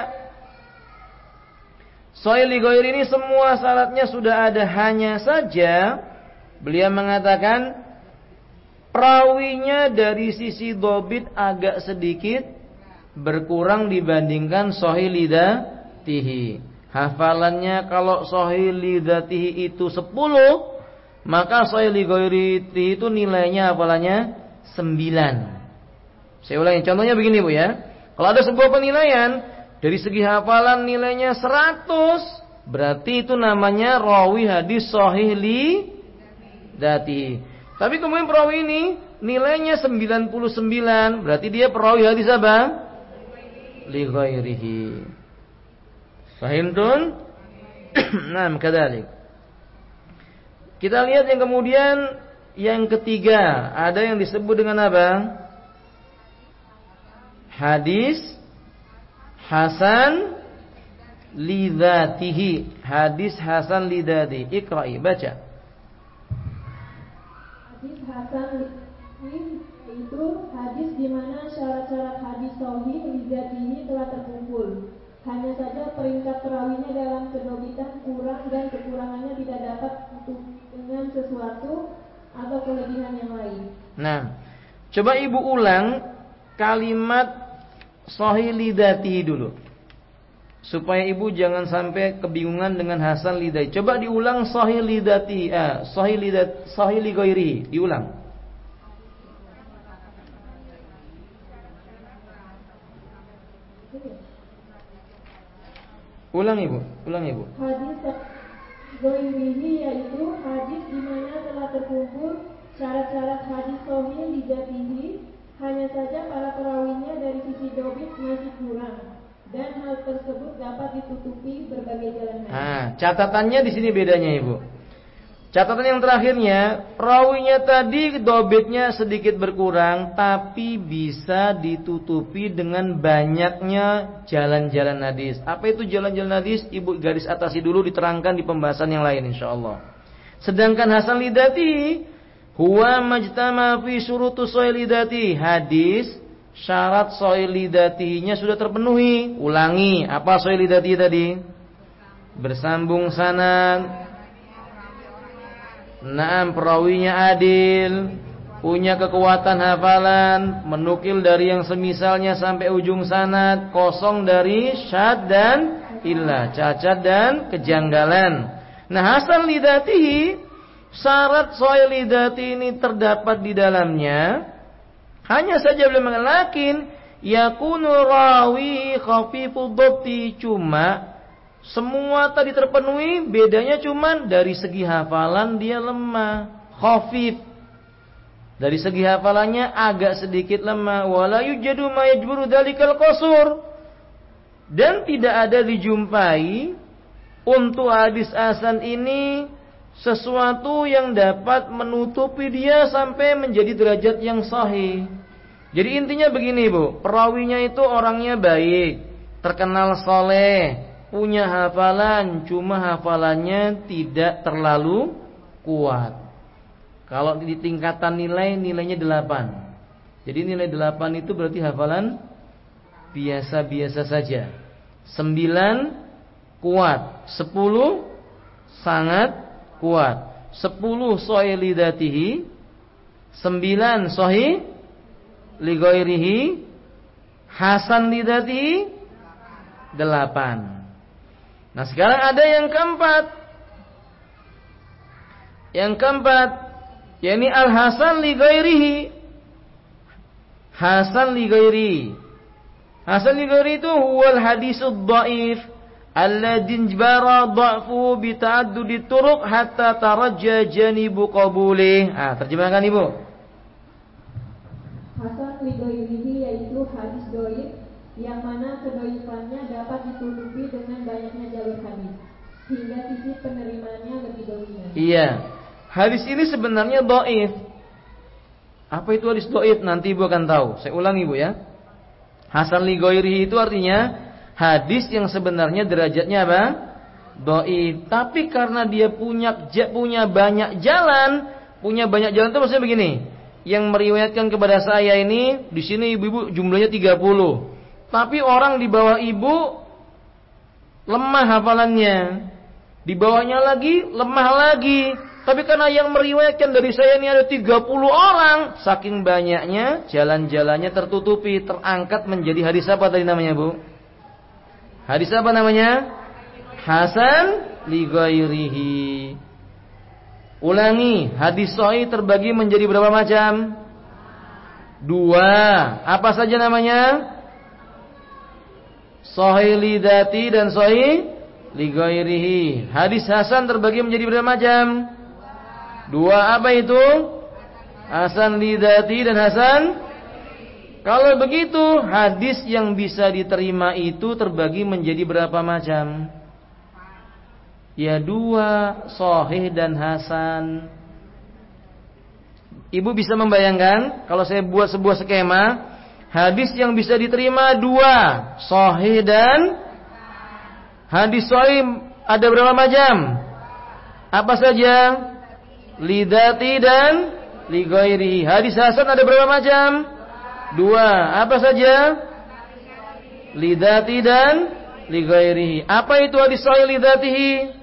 Sahih li ghairi ini semua syaratnya sudah ada, hanya saja beliau mengatakan perawinya dari sisi dhabit agak sedikit berkurang dibandingkan sahih lidzatihi. Hafalannya kalau sahih lidzatihi itu sepuluh, maka sahih li ghairihi itu nilainya hafalannya sembilan. Saya ulangi, contohnya begini Bu ya. Kalau ada sebuah penilaian dari segi hafalan nilainya seratus, berarti itu namanya rawi hadis sahih li dzatihi. Tapi kemudian perawi ini nilainya sembilan puluh sembilan, berarti dia perawi hadis apa? Li ghairihi. Fahimtun? Naam, kadzalik. Kita lihat yang kemudian yang ketiga, ada yang disebut dengan apa? Hadis hasan li dzatihi. Hadis hasan li dzatihi. Iqra'i, baca. Hadis hasan li itu hadis di mana syarat-syarat hadis sahih li dzatihi telah terkumpul. Hanya saja peringkat perawinya dalam kedobitan kurang dan kekurangannya tidak dapat dengan sesuatu atau kelebihan yang lain. Nah, coba ibu ulang kalimat sahih li dzatihi dulu, supaya ibu jangan sampai kebingungan dengan hasan li dzatihi. Coba diulang sahih li dzatihi, ah, sahih li dzatihi, sahih li ghairihi, diulang. Ulang ibu, ulang ibu. Hadis ghairihi yaitu hadis di mana telah terkumpul syarat-syarat hadis sahih li dzatihi. Hanya saja para perawinya dari sisi dobit masih kurang dan hal tersebut dapat ditutupi berbagai jalan hadis. Nah, catatannya di sini bedanya ibu. Catatan yang terakhirnya, perawinya tadi dobitnya sedikit berkurang, tapi bisa ditutupi dengan banyaknya jalan-jalan hadis. Apa itu jalan-jalan hadis? Ibu garis atasi dulu, diterangkan di pembahasan yang lain insyaallah. Sedangkan hasan li dzatihi huwa majtama fi syurutus sahih li dzatihi. Hadis syarat sahih li dzatihinya sudah terpenuhi. Ulangi, apa sahih li dzatihi tadi? Bersambung sanad. Naam, perawinya adil, punya kekuatan hafalan, menukil dari yang semisalnya sampai ujung sanad, kosong dari syad dan illah, cacat dan kejanggalan. Nah, hasan li dzatihi, syarat sahih li dzatihi ini terdapat di dalamnya. Hanya saja beliau mengatakan yakunu rawi khafifud dhabti, cuma semua tadi terpenuhi, bedanya cuman dari segi hafalan dia lemah, khafif. Dari segi hafalannya agak sedikit lemah. Wala yujadu ma yajburu dzalikal qasur. Dan tidak ada dijumpai untuk hadis hasan ini sesuatu yang dapat menutupi dia sampai menjadi derajat yang sahih. Jadi intinya begini Bu, perawinya itu orangnya baik, terkenal soleh, punya hafalan, cuma hafalannya tidak terlalu kuat. Kalau di tingkatan nilai, nilainya delapan. Jadi nilai delapan itu berarti hafalan biasa-biasa saja. sembilan kuat, sepuluh sangat kuat. sepuluh sahih li dzatihi, sembilan sahih li ghairihi, hasan li dzatihi, delapan. Nah, sekarang ada yang keempat. Yang keempat, yakni al-hasan li ghairihi. Hasan li ghairihi. Hasan li ghairihi itu huwal hadisud dhaif alladzi jbara dha'fu bi ta'addudi turuq hatta tarajja janibu qabulih. Ah, terjemahkan Ibu. Hasan li ghairihi yaitu hadis dhaif yang mana kedhaifannya dapat ditutupi dengan banyaknya jalur hadis hingga sisi penerimanya lebih dominan. Iya. Hadis ini sebenarnya dhaif. Apa itu hadis dhaif? Nanti Ibu akan tahu. Saya ulangi Ibu ya. Hasan li ghairihi itu artinya hadis yang sebenarnya derajatnya apa? Dhaif. Tapi karena dia punya punya banyak jalan, punya banyak jalan itu maksudnya begini. Yang meriwayatkan kepada saya ini di sini ibu-ibu jumlahnya tiga puluh. Tapi orang di bawah ibu lemah hafalannya. Di bawahnya lagi lemah lagi. Tapi karena yang meriwayatkan dari saya ini ada tiga puluh orang, saking banyaknya jalan-jalannya tertutupi, terangkat menjadi hadis apa tadi namanya Bu? Hadis apa namanya? Hasan li ghairihi. Ulangi, hadis sahih terbagi menjadi berapa macam? Dua. Apa saja namanya? Sahih li dzati dan sahih li ghairihi. Hadis hasan terbagi menjadi berapa macam? Dua apa itu? Hasan lidati dan hasan. Kalau begitu, hadis yang bisa diterima itu terbagi menjadi berapa macam? Ya dua, sahih dan hasan. Ibu bisa membayangkan kalau saya buat sebuah skema, hadis yang bisa diterima dua, sahih dan hadis sahih ada berapa macam? Apa saja? Lidati dan lighairihi. Hadis hasan ada berapa macam? Dua. Apa saja? Lidati dan lighairihi. Apa itu hadis sahih lidatihi?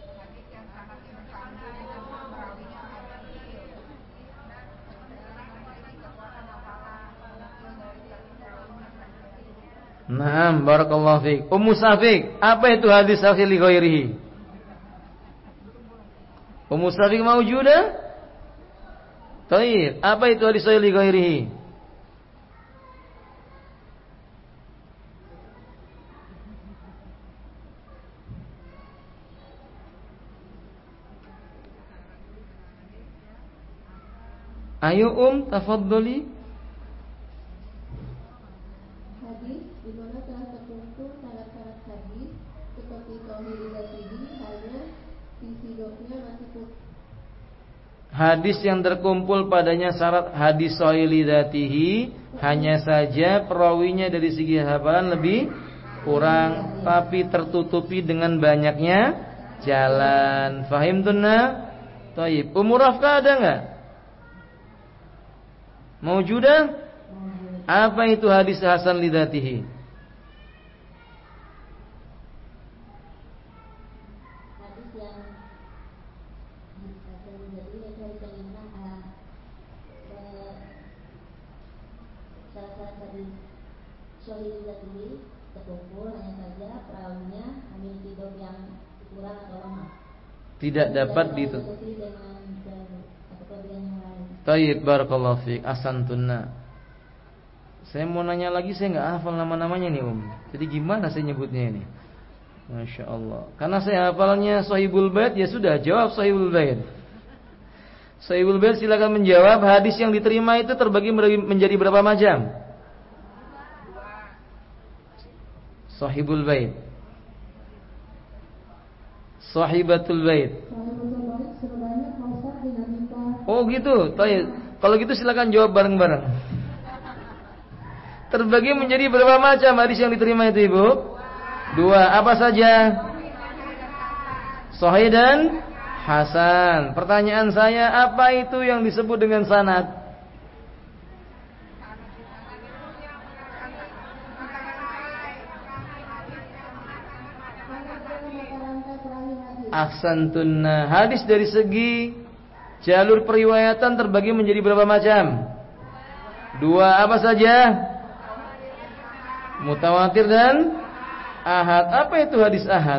Naam, barakallahu fiik. Ummu Safiq, apa itu hadis sahih lighairihi? Ummu Safiq maujudah? Baik, apa itu hadis sahih lighairihi? Ayo um, tafadhali. Hadis di mana telah terkumpul syarat-syarat hadis seperti sahih lidatihi, hanya isi doknya masih pun. Hadis yang terkumpul padanya syarat hadis sahih lidatihi, hanya saja perawinya dari segi hafalan lebih kurang, tapi tertutupi dengan banyaknya jalan. Fahim tunna? Taib. Umur Rafka ada enggak? Maujudah? Apa itu hadis hasan lidatihi? Hadis yang hasan lidatihi itu tentang syarat-syarat hadis sahih lidatihi terkumpul, hanya saja perawinya memiliki dom yang kurang atau lemah. Tidak dapat itu. Taib, barakallahu fiik, asantunna. Saya mau nanya lagi, saya nggak hafal nama-namanya nih um. Jadi gimana saya nyebutnya ini? Masya Allah. Karena saya hafalnya Sahihul Bait, ya sudah jawab Sahihul Bait. Sahihul Bait silakan menjawab. Hadis yang diterima itu terbagi menjadi berapa macam? Sahihul Bait, Sahibatul Bait. Oh gitu. Baik. Kalau gitu silakan jawab bareng-bareng. Terbagi menjadi berapa macam hadis yang diterima itu Ibu? Dua. Apa saja? Sahih dan hasan. Pertanyaan saya, apa itu yang disebut dengan sanad? Ahsantunna. Hadis dari segi jalur periwayatan terbagi menjadi berapa macam? Dua. Apa saja? Mutawatir dan ahad. Apa itu hadis ahad?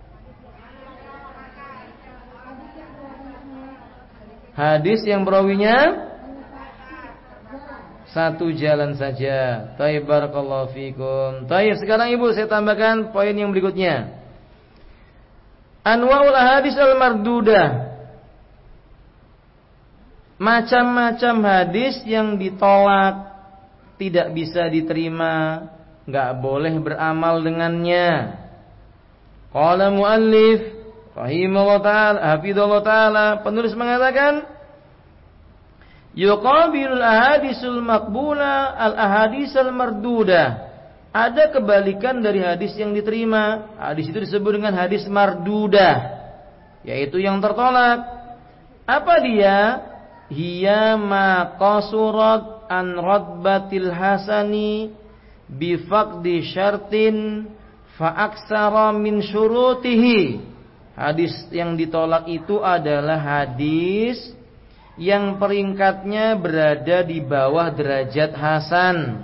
Hadis yang perawinya satu jalan saja. Taib, barakallahu fikum. Taib, sekarang Ibu saya tambahkan poin yang berikutnya. Anwa'ul hadis al-mardudah. Macam-macam hadis yang ditolak, tidak bisa diterima, enggak boleh beramal dengannya. Qala muallif rahimahullah ta'ala, hafizallahu ta'ala, penulis mengatakan, yuqabilul ahadisul maqbula al ahadisal mardudah. Ada kebalikan dari hadis yang diterima. Hadis itu disebut dengan hadis mardudah, yaitu yang tertolak. Apa dia? Hiya ma qasurat an radbatil hasani bi faqdi syartin fa aksara min syurutihi. Hadis yang ditolak itu adalah hadis yang peringkatnya berada di bawah derajat hasan,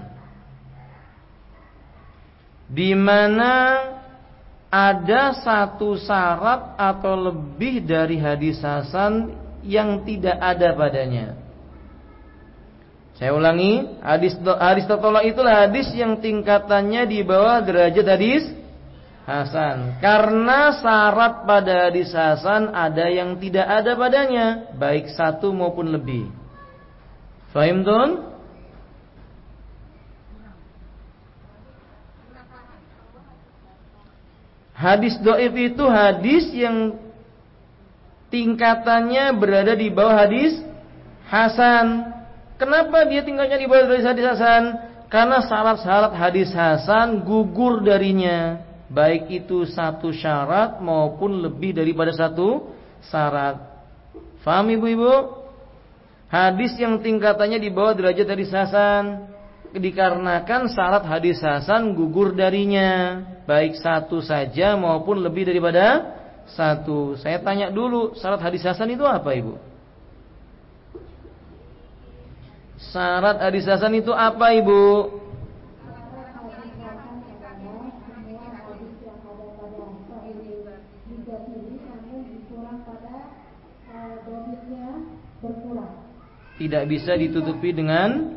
di mana ada satu syarat atau lebih dari hadis hasan yang tidak ada padanya. Saya ulangi, hadis hadis tertolak itulah hadis yang tingkatannya di bawah derajat hadis hasan. Karena syarat pada hadis hasan ada yang tidak ada padanya, baik satu maupun lebih. Fahim tuh? Hadis dhaif itu hadis yang tingkatannya berada di bawah hadis hasan. Kenapa dia tingkatnya di bawah hadis hasan? Karena syarat-syarat hadis hasan gugur darinya, baik itu satu syarat maupun lebih daripada satu syarat. Faham ibu-ibu? Hadis yang tingkatannya di bawah derajat hadis hasan dikarenakan syarat hadis hasan gugur darinya, baik satu saja maupun lebih daripada satu. Saya tanya dulu, syarat hadis hasan itu apa ibu? Syarat hadis hasan itu apa ibu? Tidak bisa ditutupi dengan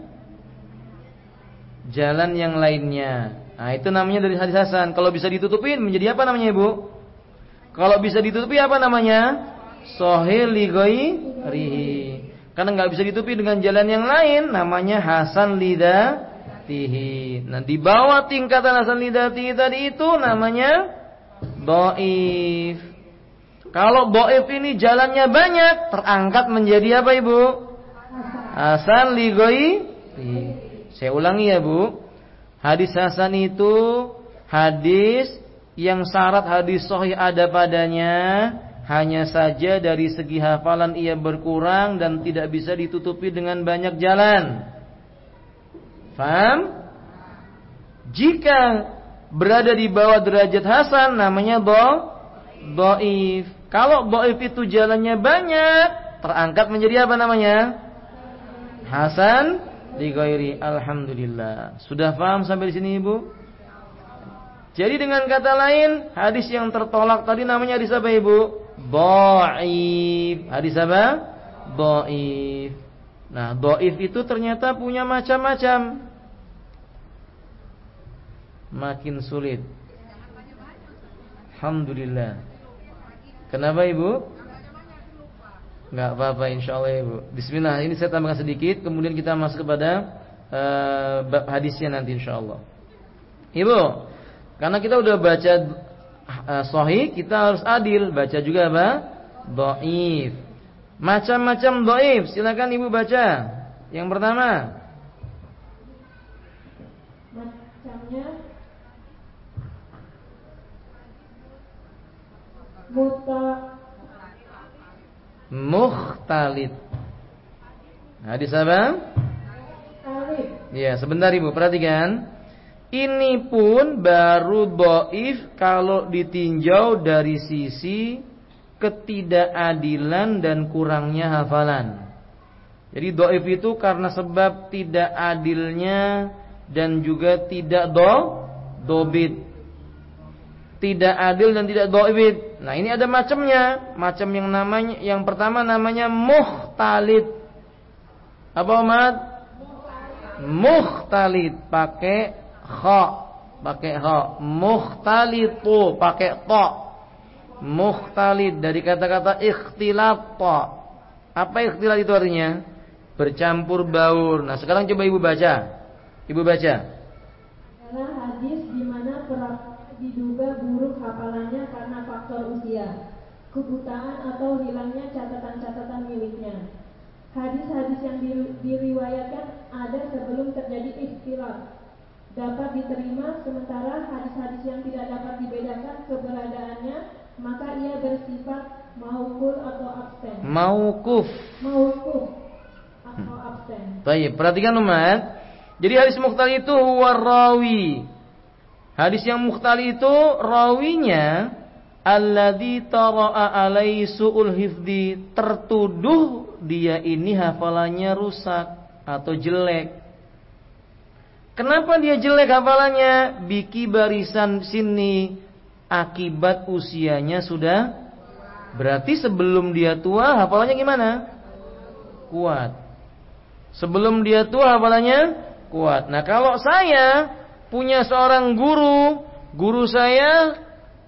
jalan yang lainnya. Nah, itu namanya dari hadis hasan. Kalau bisa ditutupi menjadi apa namanya ibu? Kalau bisa ditutupi apa namanya? Sahih li ghairihi. Karena nggak bisa ditutupi dengan jalan yang lain, namanya hasan lidatihi. Nah, di bawah tingkatan hasan lidatihi tadi itu namanya dhaif. Kalau dhaif ini jalannya banyak, terangkat menjadi apa ibu? Hasan li ghairihi. Saya ulangi ya bu, hadis hasan itu hadis yang syarat hadis sahih ada padanya, hanya saja dari segi hafalan ia berkurang dan tidak bisa ditutupi dengan banyak jalan. Faham? Jika berada di bawah derajat hasan namanya dhaif. Kalau dhaif itu jalannya banyak, terangkat menjadi apa namanya? Hasan li ghairi. Alhamdulillah. Sudah paham sampai di sini ibu? Jadi dengan kata lain, hadis yang tertolak tadi namanya hadis apa ibu? Dhaif. Hadis apa? Dhaif. Nah, dhaif itu ternyata punya macam-macam. Makin sulit. Alhamdulillah. Kenapa ibu? Enggak apa-apa insyaallah ibu. Bismillah, ini saya tambahkan sedikit, kemudian kita masuk kepada uh, bab hadisnya nanti insyaallah. Ibu, karena kita udah baca uh, sahih, kita harus adil, baca juga apa? Dhaif. Macam-macam dhaif, silakan ibu baca. Yang pertama. Macamnya muta mukhtalid. Hadis apa? Talib. Ya, sebentar ibu, perhatikan. Ini pun baru dhaif kalau ditinjau dari sisi ketidakadilan dan kurangnya hafalan. Jadi dhaif itu karena sebab tidak adilnya dan juga tidak do dobit. Tidak adil dan tidak dhaif. Nah, ini ada macamnya. Macam yang namanya, yang pertama namanya mukhtalid. Apa Ahmad? Mukhtalid pakai kha, pakai kha. Mukhtalitu pakai ta. Mukhtalid dari kata-kata ikhtilat ta. Apa ikhtilat itu artinya? Bercampur baur. Nah, sekarang coba ibu baca. Ibu baca. Adalah hadis di mana perawi diduga buruk hafalannya karena faktor usia, kebutaan atau hilangnya catatan-catatan miliknya. Hadis-hadis yang diriwayatkan ada sebelum terjadi ikhtilaf dapat diterima, sementara hadis-hadis yang tidak dapat dibedakan keberadaannya maka ia bersifat mauquf atau absen. Mauquf. Mauquf atau absen. Baik, perhatikan umat. Jadi hadis mukhtalid itu huwa rawi. Hadis yang mukhtalid itu rawinya alladzi tara'a alaihi su'ul hifdi, tertuduh dia ini hafalannya rusak atau jelek. Kenapa dia jelek hafalannya? Biki barisan sini, akibat usianya sudah. Berarti sebelum dia tua hafalannya gimana? Kuat. Sebelum dia tua hafalannya kuat. Nah, kalau saya punya seorang guru, guru saya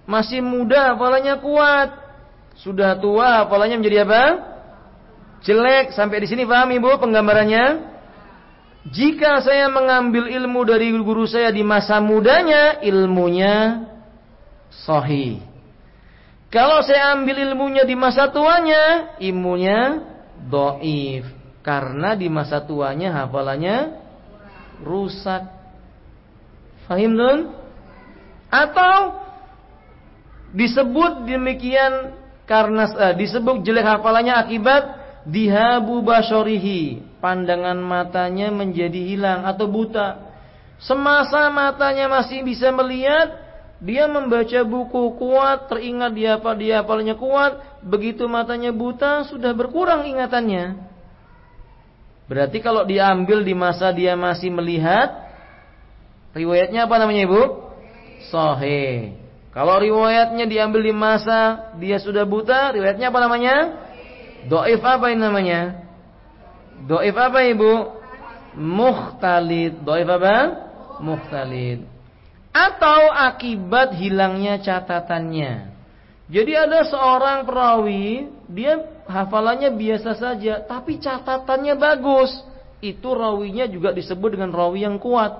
Masih muda hafalannya kuat. Sudah tua hafalannya menjadi apa? Jelek. Sampai di sini paham Ibu penggambarannya? Jika saya mengambil ilmu dari guru saya di masa mudanya, ilmunya sahih. Kalau saya ambil ilmunya di masa tuanya, ilmunya dhaif. Karena di masa tuanya hafalannya rusak. Fahim dong? Atau disebut demikian karena uh, disebut jelek hafalannya akibat dihabu basyarihi, pandangan matanya menjadi hilang atau buta. Semasa matanya masih bisa melihat, dia membaca buku kuat, teringat dia apa dia hafalnya kuat. Begitu matanya buta, sudah berkurang ingatannya. Berarti kalau diambil di masa dia masih melihat, riwayatnya apa namanya Ibu? Sahih. Kalau riwayatnya diambil di masa dia sudah buta, riwayatnya apa namanya? Dhaif. Apa ini namanya? Dhaif apa Ibu? Mukhtalid. Dhaif apa? Mukhtalid. Atau akibat hilangnya catatannya. Jadi ada seorang perawi, dia hafalannya biasa saja, tapi catatannya bagus. Itu rawinya juga disebut dengan rawi yang kuat.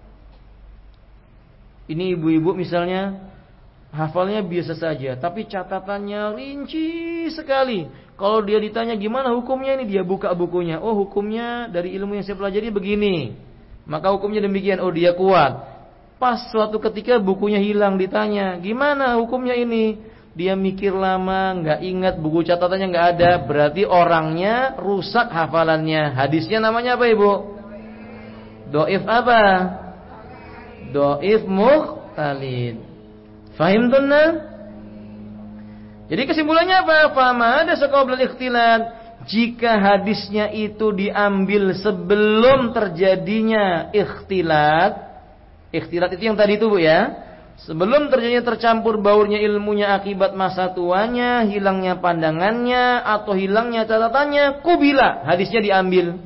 Ini ibu-ibu misalnya, hafalnya biasa saja, tapi catatannya rinci sekali. Kalau dia ditanya gimana hukumnya ini, dia buka bukunya. Oh, hukumnya dari ilmu yang saya pelajari begini. Maka hukumnya demikian. Oh, dia kuat. Pas suatu ketika bukunya hilang, ditanya, gimana hukumnya ini? Dia mikir lama, nggak ingat, buku catatannya nggak ada. Berarti orangnya rusak hafalannya. Hadisnya namanya apa Ibu? Dhaif apa? Dhaif mukhtalid. Fahim tunna? Jadi kesimpulannya apa? Fama ada seqablal ikhtilat. Jika hadisnya itu diambil sebelum terjadinya ikhtilat. Ikhtilat itu yang tadi itu Bu ya. Sebelum terjadinya tercampur baurnya ilmunya akibat masa tuanya, hilangnya pandangannya atau hilangnya catatannya, kubila hadisnya diambil.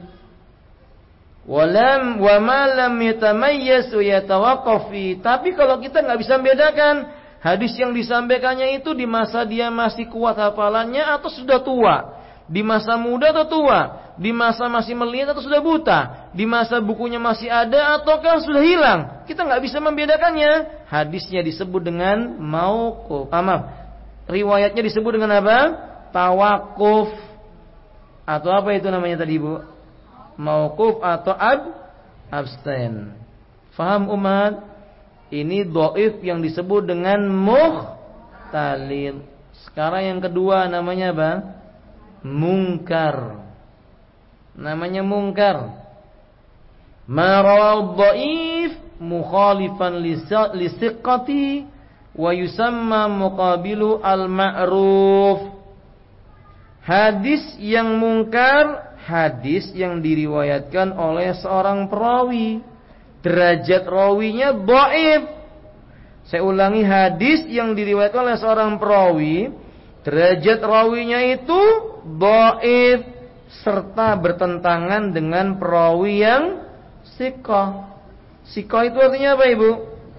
Walam wa ma lam yatamayyaz yatawaqqaf fi. Tapi kalau kita enggak bisa membedakan hadis yang disampaikannya itu di masa dia masih kuat hafalannya atau sudah tua, di masa muda atau tua, di masa masih melihat atau sudah buta, di masa bukunya masih ada ataukah sudah hilang, kita nggak bisa membedakannya. Hadisnya disebut dengan mauquf. Ah, maaf, riwayatnya disebut dengan apa? Tawakuf. Atau apa itu namanya tadi Bu? Mauquf atau ab abstain. Faham umat? Ini dhaif yang disebut dengan mukhtalid. Sekarang yang kedua namanya apa? Mungkar. Namanya mungkar. Ma rawahu dhaif mukhalifan li siqati wa yusamma muqabilu al-ma'ruf. Hadis yang mungkar, hadis yang diriwayatkan oleh seorang perawi, derajat rawinya dhaif. Saya ulangi, hadis yang diriwayatkan oleh seorang perawi, derajat rawinya itu dhaif serta bertentangan dengan perawi yang siqah. Siqah itu artinya apa Ibu?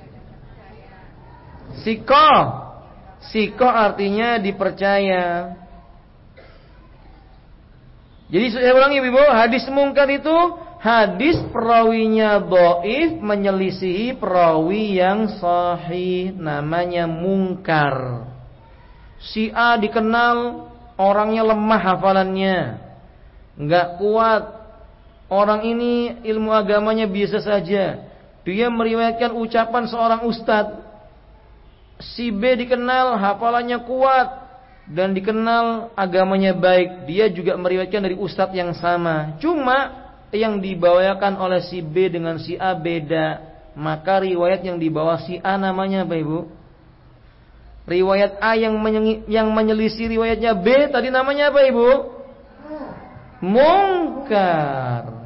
Siqah. Siqah artinya dipercaya. Jadi saya ulangi Ibu, hadis mungkar itu hadis perawinya dhaif menyelisihi perawi yang sahih, namanya mungkar. Si A dikenal orangnya lemah hafalannya, enggak kuat. Orang ini ilmu agamanya biasa saja. Dia meriwayatkan ucapan seorang ustadz. Si B dikenal hafalannya kuat dan dikenal agamanya baik. Dia juga meriwayatkan dari ustadz yang sama. Cuma yang dibawakan oleh si B dengan si A beda. Maka riwayat yang dibawa si A namanya apa Ibu? Riwayat A yang yang menyelisih riwayatnya B tadi namanya apa Ibu? Mungkar.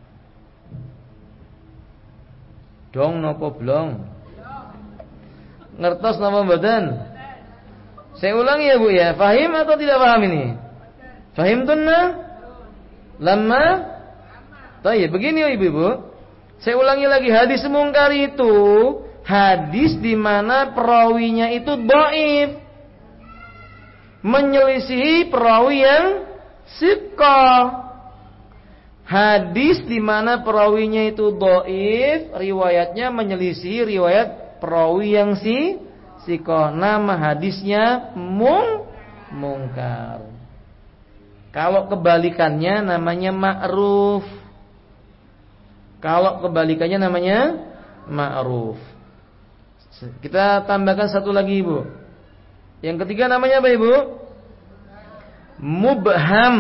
Dong nopo blong? Ngertos napa mboten? Saya ulangi ya Bu ya, fahim atau tidak paham ini? Fahim tunna? Lama? Baik, begini ya Ibu-ibu. Saya ulangi lagi, hadis mungkar itu hadis di mana perawinya itu dhaif, menyelisihi perawi yang thiqah. Hadis di mana perawinya itu dhaif, riwayatnya menyelisihi riwayat perawi yang si thiqah. Nama hadisnya mung mungkar. Kalau kebalikannya namanya ma'ruf. Kalau kebalikannya namanya ma'ruf. Kita tambahkan satu lagi, Ibu. Yang ketiga namanya apa, Ibu? Mubham.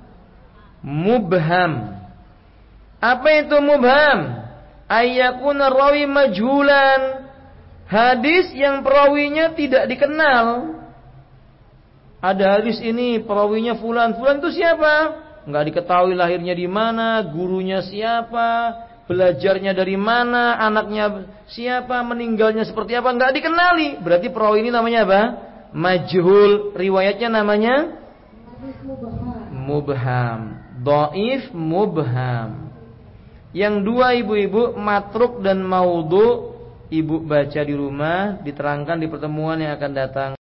Mubham. Apa itu mubham? Ayyakuna rawi majhulan. Hadis yang perawinya tidak dikenal. Ada hadis ini perawinya fulan. Fulan itu siapa? Enggak diketahui lahirnya di mana, gurunya siapa, belajarnya dari mana, anaknya siapa, meninggalnya seperti apa, enggak dikenali. Berarti perawi ini namanya apa? Majhul. Riwayatnya namanya mubham. Dhaif mubham. Yang dua ibu-ibu, matruk dan maudhu, ibu baca di rumah, diterangkan di pertemuan yang akan datang.